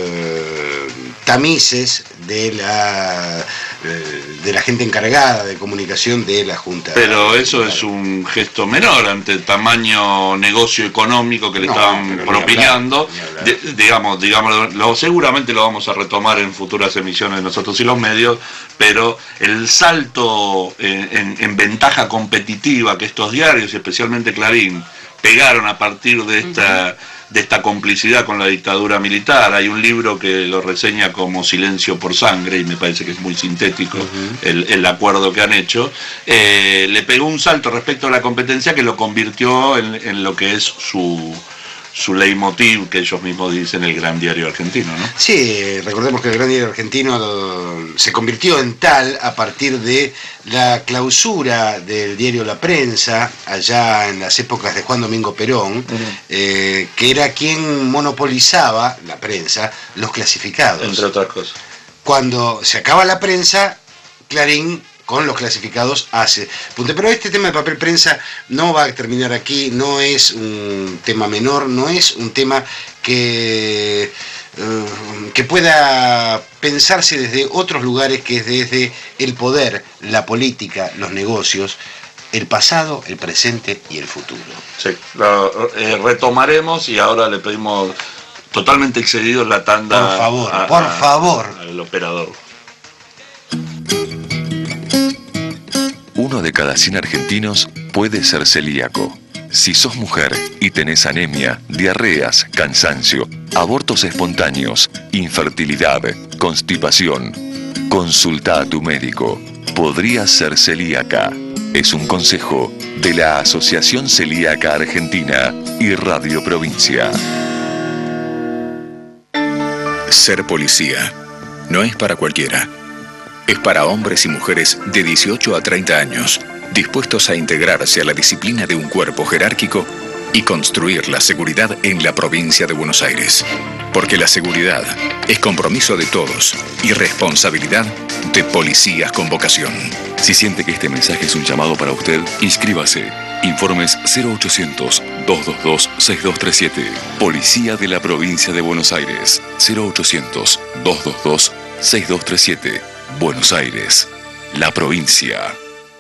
eh, tamices de la eh, de la gente encargada de comunicación de la Junta. Pero eso Militar. Es un gesto menor ante el tamaño negocio económico que le no, estaban propinando. De, digamos, digamos lo, seguramente lo vamos a retomar en futuras emisiones de Nosotros y los Medios, pero el salto en, en, en ventaja competitiva que estos diarios, y especialmente Clarín, pegaron a partir de esta, de esta complicidad con la dictadura militar. Hay un libro que lo reseña como Silencio por Sangre, y me parece que es muy sintético uh-huh. el, el acuerdo que han hecho. Eh, le pegó un salto respecto a la competencia que lo convirtió en, en lo que es su... su leitmotiv, que ellos mismos dicen, el Gran Diario Argentino, ¿no? Sí, recordemos que el Gran Diario Argentino se convirtió en tal a partir de la clausura del diario La Prensa, allá en las épocas de Juan Domingo Perón, uh-huh. eh, que era quien monopolizaba, la prensa, los clasificados. Entre otras cosas. Cuando se acaba la prensa, Clarín con los clasificados hace punto. Pero este tema de papel prensa no va a terminar aquí, no es un tema menor, no es un tema que, uh, que pueda pensarse desde otros lugares, que es desde el poder, la política, los negocios, el pasado, el presente y el futuro. Sí, lo eh, retomaremos y ahora le pedimos, totalmente excedido la tanda. Por favor, a, por a, favor. Al operador. Uno de cada cien argentinos puede ser celíaco. Si sos mujer y tenés anemia, diarreas, cansancio, abortos espontáneos, infertilidad, constipación, consulta a tu médico. Podrías ser celíaca. Es un consejo de la Asociación Celíaca Argentina y Radio Provincia. Ser policía no es para cualquiera. Es para hombres y mujeres de dieciocho a treinta años, dispuestos a integrarse a la disciplina de un cuerpo jerárquico y construir la seguridad en la provincia de Buenos Aires. Porque la seguridad es compromiso de todos y responsabilidad de policías con vocación. Si siente que este mensaje es un llamado para usted, inscríbase. Informes cero ochocientos, dos dos dos, seis dos tres siete. Policía de la Provincia de Buenos Aires. cero ochocientos, dos dos dos, seis dos tres siete. Buenos Aires, la provincia.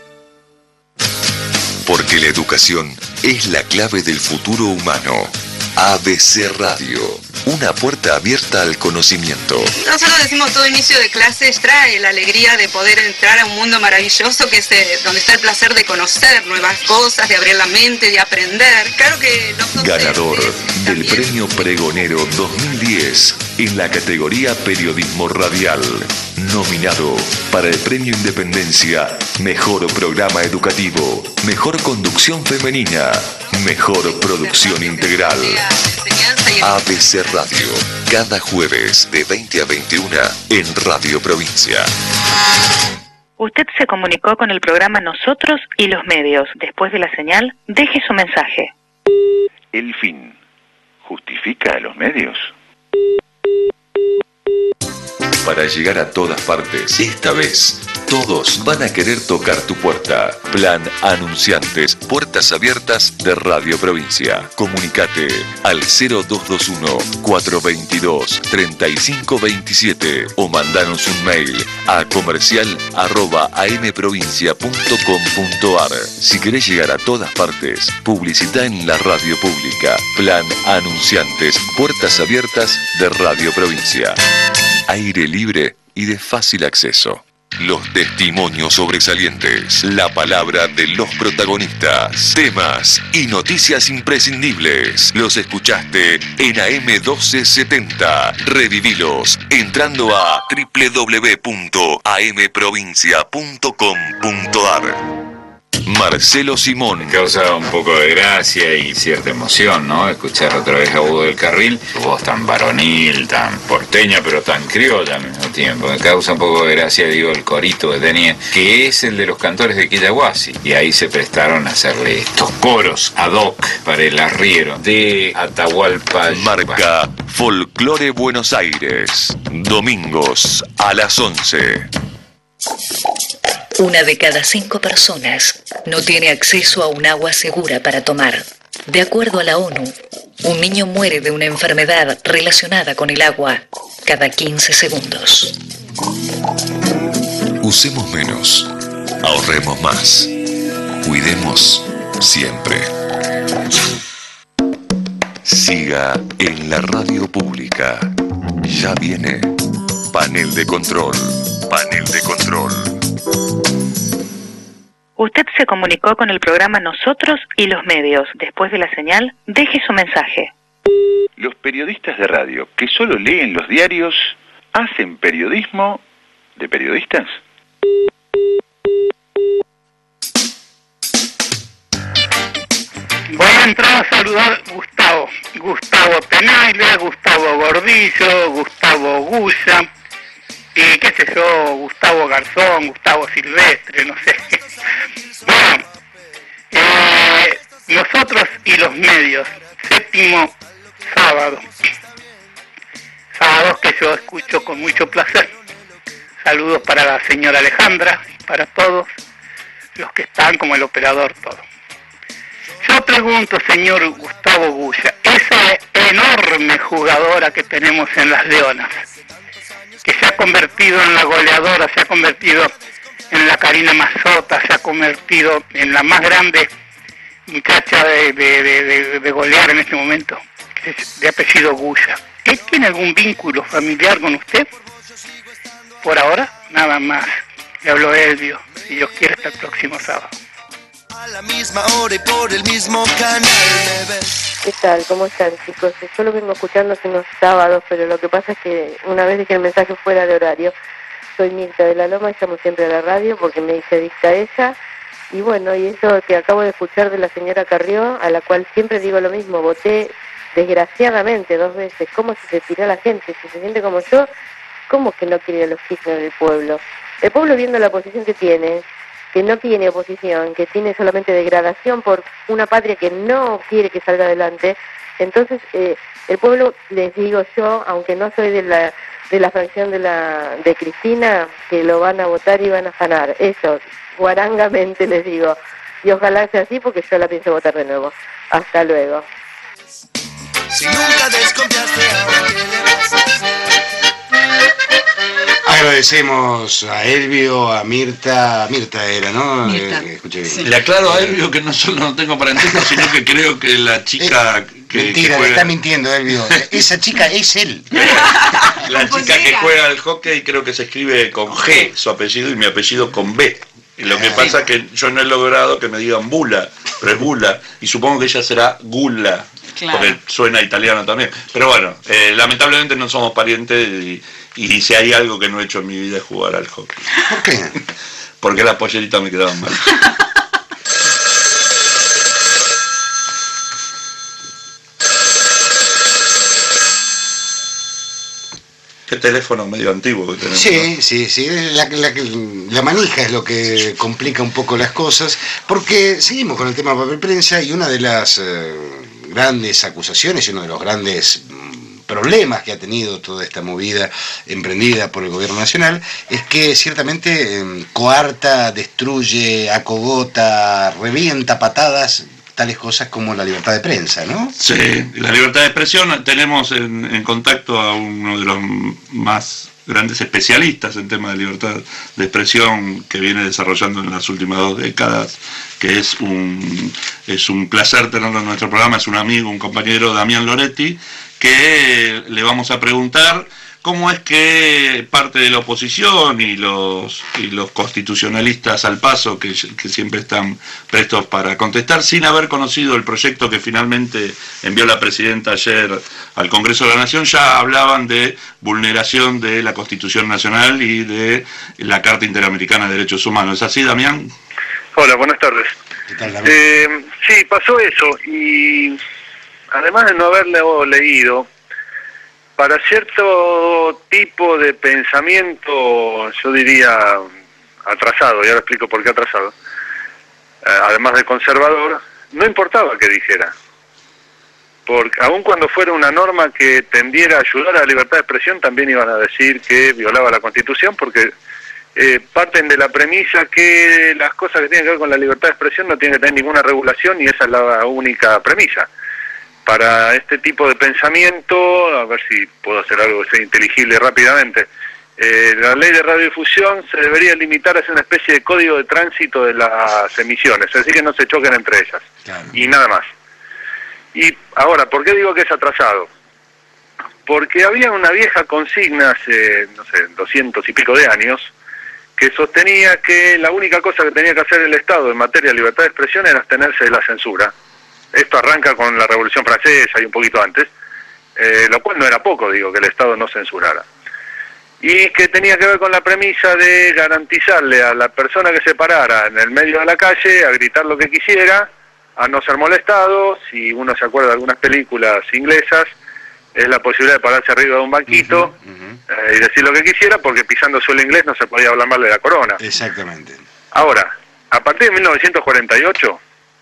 Porque la educación es la clave del futuro humano. A B C Radio, una puerta abierta al conocimiento. Nosotros decimos todo inicio de clases trae la alegría de poder entrar a un mundo maravilloso que es eh, donde está el placer de conocer nuevas cosas, de abrir la mente, de aprender. Claro que nosotros... Ganador del Premio Pregonero dos mil diez en la categoría Periodismo Radial. Nominado para el Premio Independencia, Mejor Programa Educativo, Mejor Conducción Femenina, Mejor Producción Integral. A B C Radio, cada jueves de veinte a veintiuno en Radio Provincia. Usted se comunicó con el programa Nosotros y los Medios. Después de la señal, deje su mensaje. ¿El fin justifica a los medios? Para llegar a todas partes, esta vez, todos van a querer tocar tu puerta. Plan Anunciantes, puertas abiertas de Radio Provincia. Comunicate al cero dos dos uno, cuatro dos dos, tres cinco dos siete o mandanos un mail a comercial arroba amprovincia punto com punto ar. Si querés llegar a todas partes, publicita en la radio pública. Plan Anunciantes, puertas abiertas de Radio Provincia. Aire libre y de fácil acceso. Los testimonios sobresalientes, la palabra de los protagonistas, temas y noticias imprescindibles. Los escuchaste en A M doce setenta. Revivilos entrando a doble u doble u doble u punto a m provincia punto com punto ar. Marcelo Simón. Me causa un poco de gracia y cierta emoción, ¿no? Escuchar otra vez a Hugo del Carril, su voz tan varonil, tan porteña, pero tan criolla al mismo tiempo. Me causa un poco de gracia, digo, el corito que tenía, que es el de los cantores de Quillahuasi. Y ahí se prestaron a hacerle estos coros ad hoc para el arriero de Atahualpa. Marca Folclore Buenos Aires. Domingos a las once. Una de cada cinco personas no tiene acceso a un agua segura para tomar. De acuerdo a la ONU, un niño muere de una enfermedad relacionada con el agua cada quince segundos. Usemos menos, ahorremos más, cuidemos siempre. Siga en la radio pública. Ya viene Panel de Control. Panel de Control. Usted se comunicó con el programa Nosotros y los Medios. Después de la señal, deje su mensaje. Los periodistas de radio que solo leen los diarios, ¿hacen periodismo de periodistas? Voy a entrar a saludar a Gustavo. Gustavo Tenaile, Gustavo Gordillo, Gustavo Guya, y qué sé yo, Gustavo Garzón, Gustavo Silvestre, no sé. Bueno, eh, Nosotros y los Medios, séptimo sábado. Sábados que yo escucho con mucho placer. Saludos para la señora Alejandra y para todos los que están, como el operador, todo. Yo pregunto, señor Gustavo Guya, esa enorme jugadora que tenemos en las Leonas, que se ha convertido en la goleadora, se ha convertido en la Karina Mazota, se ha convertido en la más grande muchacha de, de, de, de golear en este momento, de apellido Guya. ¿Él tiene algún vínculo familiar con usted? Por ahora, nada más. Le habló Elvio, si Dios quiere, hasta el próximo sábado. A la misma hora y por el mismo canal me ves. ¿Qué tal? ¿Cómo están, chicos? Yo lo vengo escuchando hace unos sábados, pero lo que pasa es que una vez que el mensaje fuera de horario, soy Mirta de la Loma y llamo siempre a la radio porque me dice dicta ella. Y bueno, y eso que acabo de escuchar de la señora Carrió, a la cual siempre digo lo mismo, voté desgraciadamente dos veces. ¿Cómo si se tira la gente? Si se siente como yo, ¿cómo que no quiere a los Kirchner del pueblo? El pueblo, viendo la posición que tiene, que no tiene oposición, que tiene solamente degradación por una patria que no quiere que salga adelante, entonces eh, el pueblo, les digo yo, aunque no soy de la de la fracción de la de Cristina, que lo van a votar y van a ganar, eso, guarangamente les digo, y ojalá sea así porque yo la pienso votar de nuevo. Hasta luego. Si nunca desconfiaste, ahora que le vas a hacer. agradecemos a Elvio, a Mirta, Mirta era, ¿no? Mirta. Eh, escuché bien. Sí. Le aclaro a Elvio que no solo no tengo parentesco, sino que creo que la chica eh, que, mentira, que juega... le está mintiendo Elvio. Esa chica es él. La chica que juega al hockey creo que se escribe con G, su apellido, y mi apellido con B. Y lo que pasa es que yo no he logrado que me digan Bula, pero es Bula, y supongo que ella será Gula, Claro. porque suena italiano también. Pero bueno, eh, lamentablemente no somos parientes y, y si hay algo que no he hecho en mi vida es jugar al hockey. ¿Por qué? Porque las polleritas me quedaban mal. Qué teléfono medio antiguo que tenemos. Sí, ¿no? sí, sí, la, la, la manija es lo que complica un poco las cosas, porque seguimos con el tema papel prensa y una de las eh, grandes acusaciones y uno de los grandes mm, problemas que ha tenido toda esta movida emprendida por el gobierno nacional es que ciertamente eh, coarta, destruye, acogota, revienta patadas tales cosas como la libertad de prensa, ¿no? Sí, la libertad de expresión. Tenemos en, en contacto a uno de los más grandes especialistas en temas de libertad de expresión que viene desarrollando en las últimas dos décadas, que es un, es un placer tenerlo en nuestro programa, es un amigo, un compañero, Damián Loretti, que le vamos a preguntar cómo es que parte de la oposición y los, y los constitucionalistas al paso, que, que siempre están prestos para contestar, sin haber conocido el proyecto que finalmente envió la presidenta ayer al Congreso de la Nación, ya hablaban de vulneración de la Constitución Nacional y de la Carta Interamericana de Derechos Humanos. ¿Es así, Damián? Hola, buenas tardes. ¿Qué tal, eh, sí, pasó eso, y además de no haberlo leído, para cierto tipo de pensamiento, yo diría atrasado, y ahora explico por qué atrasado, eh, además de conservador, no importaba que dijera, porque aun cuando fuera una norma que tendiera a ayudar a la libertad de expresión, también iban a decir que violaba la Constitución, porque eh, parten de la premisa que las cosas que tienen que ver con la libertad de expresión no tienen que tener ninguna regulación, y esa es la única premisa. Para este tipo de pensamiento, a ver si puedo hacer algo que sea inteligible rápidamente, eh, la ley de radiodifusión se debería limitar a ser una especie de código de tránsito de las emisiones, es decir, que no se choquen entre ellas, claro. Y nada más. Y ahora, ¿por qué digo que es atrasado? Porque había una vieja consigna hace, no sé, doscientos y pico de años, que sostenía que la única cosa que tenía que hacer el Estado en materia de libertad de expresión era abstenerse de la censura. Esto arranca con la Revolución Francesa y un poquito antes, eh, lo cual no era poco, digo, que el Estado no censurara. Y que tenía que ver con la premisa de garantizarle a la persona que se parara en el medio de la calle a gritar lo que quisiera, a no ser molestado. Si uno se acuerda de algunas películas inglesas, es la posibilidad de pararse arriba de un banquito uh-huh, uh-huh. Eh, y decir lo que quisiera, porque pisando suelo inglés no se podía hablar mal de la corona. Exactamente. Ahora, a partir de mil novecientos cuarenta y ocho...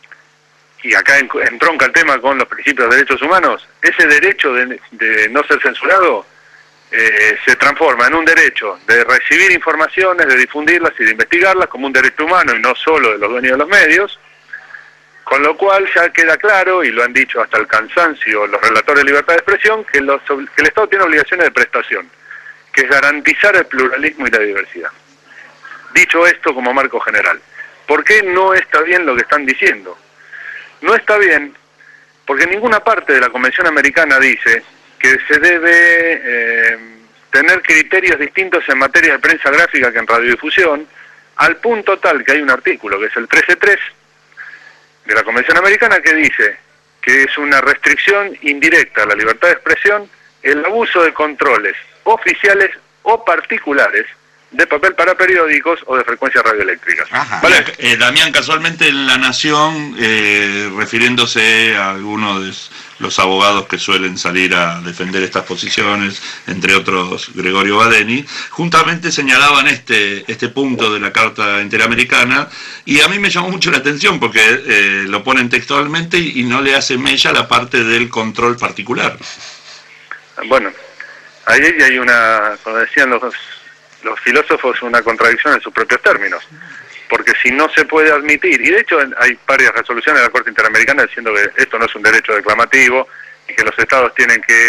y acá entronca el tema con los principios de derechos humanos, ese derecho de, de no ser censurado eh, se transforma en un derecho de recibir informaciones, de difundirlas y de investigarlas como un derecho humano y no solo de los dueños de los medios, con lo cual ya queda claro, y lo han dicho hasta el cansancio los relatores de libertad de expresión, que, los, que el Estado tiene obligaciones de prestación, que es garantizar el pluralismo y la diversidad. Dicho esto como marco general, ¿por qué no está bien lo que están diciendo? No está bien porque ninguna parte de la Convención Americana dice que se debe eh, tener criterios distintos en materia de prensa gráfica que en radiodifusión, al punto tal que hay un artículo, que es el trece tres de la Convención Americana, que dice que es una restricción indirecta a la libertad de expresión el abuso de controles oficiales o particulares de papel para periódicos o de frecuencias radioeléctricas. Vale, eh, Damián, casualmente en La Nación, eh, refiriéndose a algunos de los abogados que suelen salir a defender estas posiciones, entre otros Gregorio Badeni, juntamente señalaban este, este punto de la Carta Interamericana, y a mí me llamó mucho la atención porque eh, lo ponen textualmente y, y no le hace mella la parte del control particular. Bueno, ahí hay una, como decían los los filósofos, una contradicción en sus propios términos, porque si no se puede admitir, y de hecho hay varias resoluciones de la Corte Interamericana diciendo que esto no es un derecho declamativo y que los estados tienen que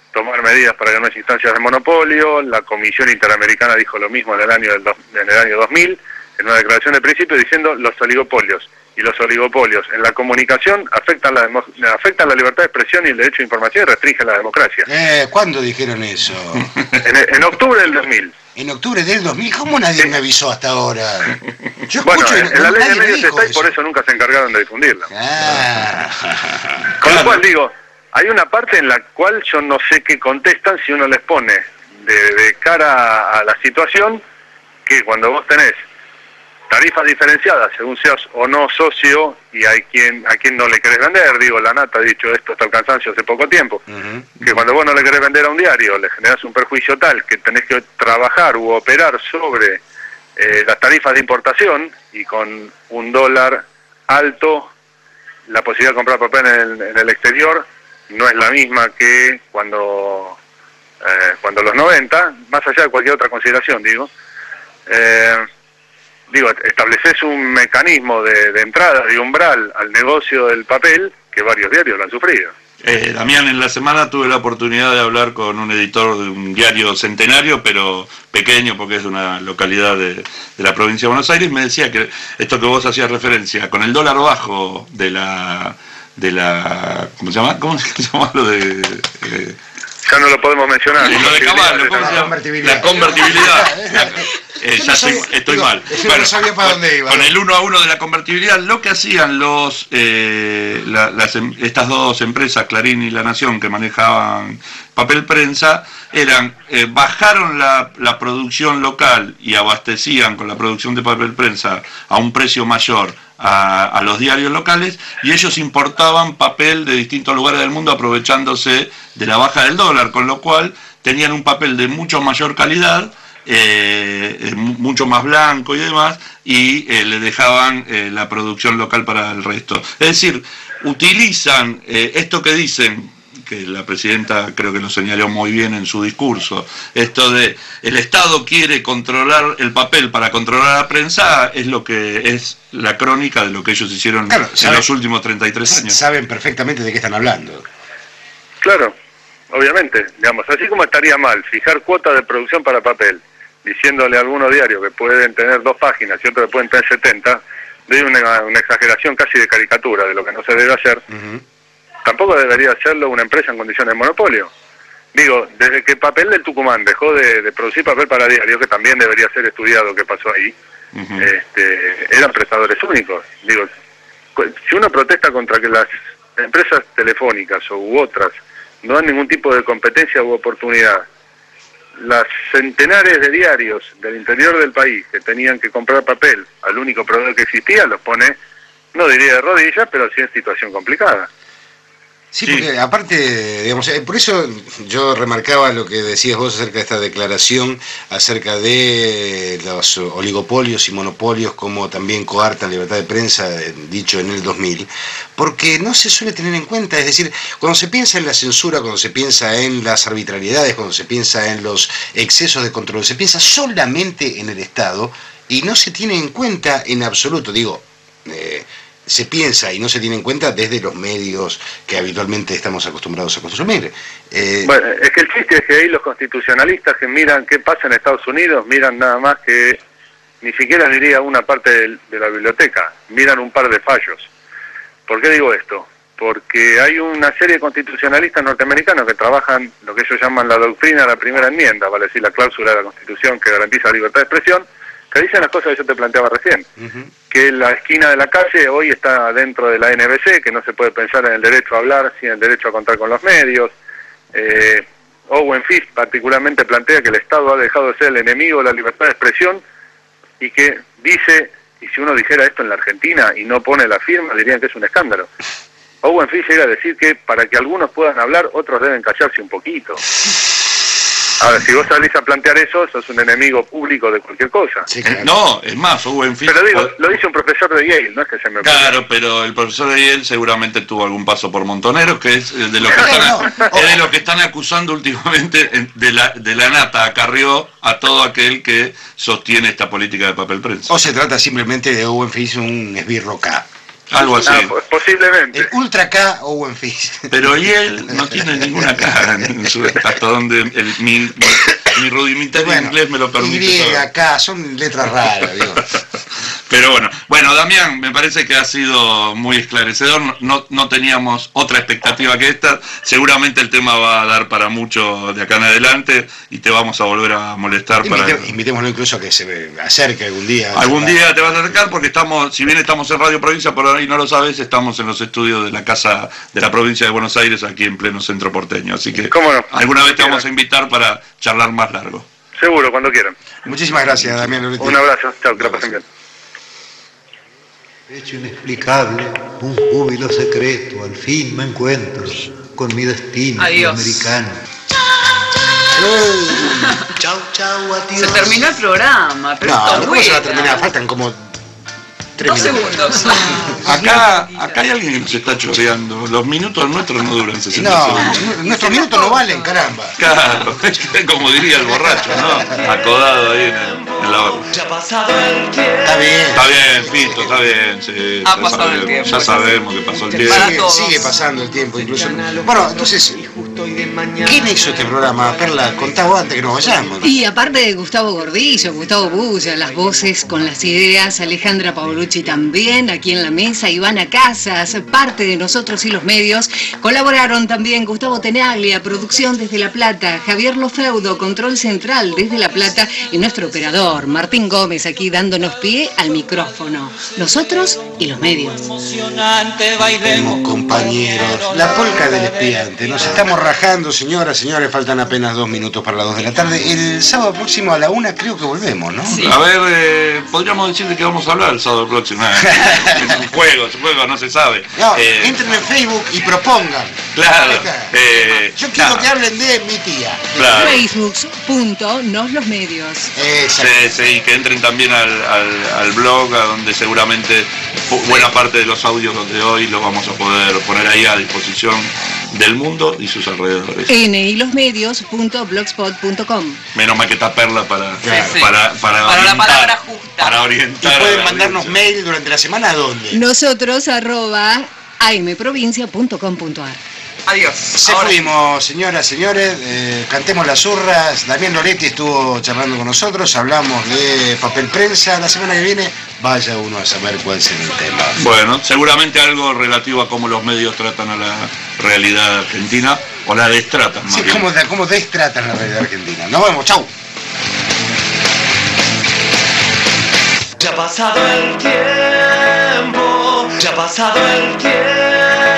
tomar medidas para que no haya instancias de monopolio. La Comisión Interamericana dijo lo mismo en el año del dos, en el año dos mil, en una declaración de principio, diciendo los oligopolios. Y los oligopolios en la comunicación afectan la, demo, afectan la libertad de expresión y el derecho de información y restringen la democracia. Eh, ¿Cuándo dijeron eso? En, en octubre del dos mil. ¿En octubre del dos mil? ¿Cómo nadie sí. me avisó hasta ahora? Yo bueno, en, en la ley de medios está y por eso nunca se encargaron de difundirla. Ah. Con lo cual digo, hay una parte en la cual yo no sé qué contestan si uno les pone de, de cara a la situación que cuando vos tenés tarifas diferenciadas según seas o no socio y hay quien a quien no le querés vender, digo, la Nata ha dicho esto hasta el cansancio hace poco tiempo, uh-huh. que cuando vos no le querés vender a un diario le generás un perjuicio tal que tenés que trabajar u operar sobre eh, las tarifas de importación y con un dólar alto la posibilidad de comprar papel en el, en el exterior no es la misma que cuando eh, cuando los noventa, más allá de cualquier otra consideración, digo, eh, digo, estableces un mecanismo de, de entrada, de umbral al negocio del papel que varios diarios lo han sufrido. Eh, Damián, en la semana tuve la oportunidad de hablar con un editor de un diario centenario, pero pequeño porque es de una localidad de, de la provincia de Buenos Aires, me decía que esto que vos hacías referencia, con el dólar bajo de la... de la ¿cómo se llama? ¿Cómo se llama lo de...? Eh, ya no lo podemos mencionar. Lo de Caballo, ¿cómo se llama? Convertibilidad. La convertibilidad. La, eh, ya no sabía, estoy, estoy digo, mal. Bueno, no sabía para con, dónde iba. Con el uno a uno de la convertibilidad, lo que hacían los eh, la, las, estas dos empresas, Clarín y La Nación, que manejaban papel prensa, eran eh, bajaron la, la producción local y abastecían con la producción de papel prensa a un precio mayor A, a los diarios locales, y ellos importaban papel de distintos lugares del mundo aprovechándose de la baja del dólar, con lo cual tenían un papel de mucho mayor calidad, eh, mucho más blanco y demás, y eh, le dejaban eh, la producción local para el resto. Es decir, utilizan eh, esto que dicen, que la presidenta creo que lo señaló muy bien en su discurso, esto de el Estado quiere controlar el papel para controlar a la prensa, es lo que es la crónica de lo que ellos hicieron claro, en saben, los últimos treinta y tres años. Saben perfectamente de qué están hablando. Claro, obviamente, digamos, así como estaría mal fijar cuotas de producción para papel, diciéndole a algunos diarios que pueden tener dos páginas y otros que pueden tener setenta, de una, una exageración casi de caricatura de lo que no se debe hacer. Uh-huh. Tampoco debería hacerlo una empresa en condiciones de monopolio. Digo, desde que el papel del Tucumán dejó de, de producir papel para diario, que también debería ser estudiado qué pasó ahí, uh-huh. este, eran prestadores únicos. Digo, si uno protesta contra que las empresas telefónicas o u otras no dan ningún tipo de competencia u oportunidad, las centenares de diarios del interior del país que tenían que comprar papel al único proveedor que existía, los pone, no diría de rodillas, pero sí en situación complicada. Sí, sí, porque aparte, digamos, por eso yo remarcaba lo que decías vos acerca de esta declaración, acerca de los oligopolios y monopolios, como también coartan libertad de prensa, dicho en el dos mil, porque no se suele tener en cuenta, es decir, cuando se piensa en la censura, cuando se piensa en las arbitrariedades, cuando se piensa en los excesos de control, se piensa solamente en el Estado y no se tiene en cuenta en absoluto, digo, eh, se piensa y no se tiene en cuenta desde los medios que habitualmente estamos acostumbrados a consumir. Eh, bueno, es que el chiste es que ahí los constitucionalistas que miran qué pasa en Estados Unidos, miran nada más que, ni siquiera diría una parte de, de la biblioteca, miran un par de fallos. ¿Por qué digo esto? Porque hay una serie de constitucionalistas norteamericanos que trabajan lo que ellos llaman la doctrina de la primera enmienda, vale decir, la cláusula de la Constitución que garantiza la libertad de expresión, que dicen las cosas que yo te planteaba recién. Uh-huh. Que la esquina de la calle hoy está dentro de la N B C, que no se puede pensar en el derecho a hablar sin el derecho a contar con los medios. Eh, Owen Fisk particularmente plantea que el Estado ha dejado de ser el enemigo de la libertad de expresión y que dice, y si uno dijera esto en la Argentina y no pone la firma, dirían que es un escándalo. Owen Fisk llega a decir que para que algunos puedan hablar, otros deben callarse un poquito. Ahora, si vos salís a plantear eso, sos un enemigo público de cualquier cosa. Sí, claro. No, es más, Owen Fisk... Pero digo, lo dice un profesor de Yale, no es que se me... Claro, pero el profesor de Yale seguramente tuvo algún paso por Montoneros, que es de lo que están, es de lo que están acusando últimamente de la, de la Nata, acarrió a todo aquel que sostiene esta política de papel prensa. O se trata simplemente de Owen Fisk, un esbirro K. Algo así. Ah, posiblemente. El Ultra K Owen Fish. Pero y él no tiene ninguna cara en su, hasta donde el, mi, mi, mi rudimentario bueno, inglés me lo permite. Y, K, son letras raras, digo. Pero bueno, bueno, Damián, me parece que ha sido muy esclarecedor. No, no teníamos otra expectativa que esta. Seguramente el tema va a dar para mucho de acá en adelante y te vamos a volver a molestar. Invite, para... Invitémoslo incluso a que se acerque algún día. Algún día te vas a acercar porque estamos, si bien estamos en Radio Provincia, por ahí no lo sabes, estamos en los estudios de la Casa de la Provincia de Buenos Aires, aquí en pleno centro porteño. Así que ¿cómo no? Alguna vez te vamos a invitar para charlar más largo. Seguro, cuando quieran. Muchísimas gracias, Damián Loretti. Un abrazo, chao, que la pasen bien. Hecho inexplicable, un júbilo secreto, al fin me encuentro con mi destino americano. Chau, chau, adiós. Se terminó el programa, pero no, esto no, ¿cómo se va a terminar? Faltan como tres dos minutos. segundos. Acá, acá hay alguien que nos está choreando. Los minutos nuestros no duran sesenta no, segundos. Nuestros minutos no valen, caramba. Claro, como diría el borracho, ¿no? Acodado ahí en, el, en la hora. Ya ha pasado el tiempo. Está bien. Está bien, Fito, está bien. Sí, ha ya pasado sabemos, el tiempo. Ya sabemos que pasó el tiempo. Sigue, sigue pasando el tiempo, incluso. Bueno, entonces, ¿quién hizo este programa? Perla, contá vos antes que nos vayamos. Y aparte de Gustavo Gordillo, Gustavo Bulla, las voces con las ideas, Alejandra Paolucci también, aquí en la mesa, Ivana Casas, parte de Nosotros y los Medios. Colaboraron también Gustavo Tenaglia, producción desde La Plata, Javier Lofeudo, control central desde La Plata, y nuestro operador, Martín Gómez, aquí dándonos pie al micrófono. Nosotros y los medios. Como compañeros, la polca del espiante. Nos estamos rajando, señoras, señores, faltan apenas dos minutos para las dos de la tarde. El sábado próximo a la una creo que volvemos, ¿no? Sí. A ver, eh, podríamos decir de qué vamos a hablar el sábado próximo. Es un juego, es un juego, no se sabe. No, eh, entren en Facebook y propongan. Claro. Eh, Yo quiero claro. que hablen de mi tía. Claro. Facebook punto nos los medios. Sí, sí, y que entren también al, al, al blog, a donde seguramente buena parte de los audios de hoy los vamos a poder poner ahí a disposición del mundo y sus alrededores. N y los medios punto blogspot punto com. Menos mal que está Perla para, Sí, sí. para, para, Para la orientar, palabra justa. para Y orientar. pueden a la mandarnos audiencia. mail durante la semana, ¿a dónde? Nosotros arroba amprovincia punto com punto ar. Adiós. Se Ahora fuimos, señoras, señores, eh, cantemos las zurras. Damián Loretti estuvo charlando con nosotros, hablamos de papel prensa. La semana que viene vaya uno a saber cuál será el tema. Bueno, seguramente algo relativo a cómo los medios tratan a la realidad argentina, o la destratan más Sí, bien. cómo, cómo destratan la realidad argentina. Nos vemos, chau. Ya ha pasado el tiempo, ya ha pasado el tiempo.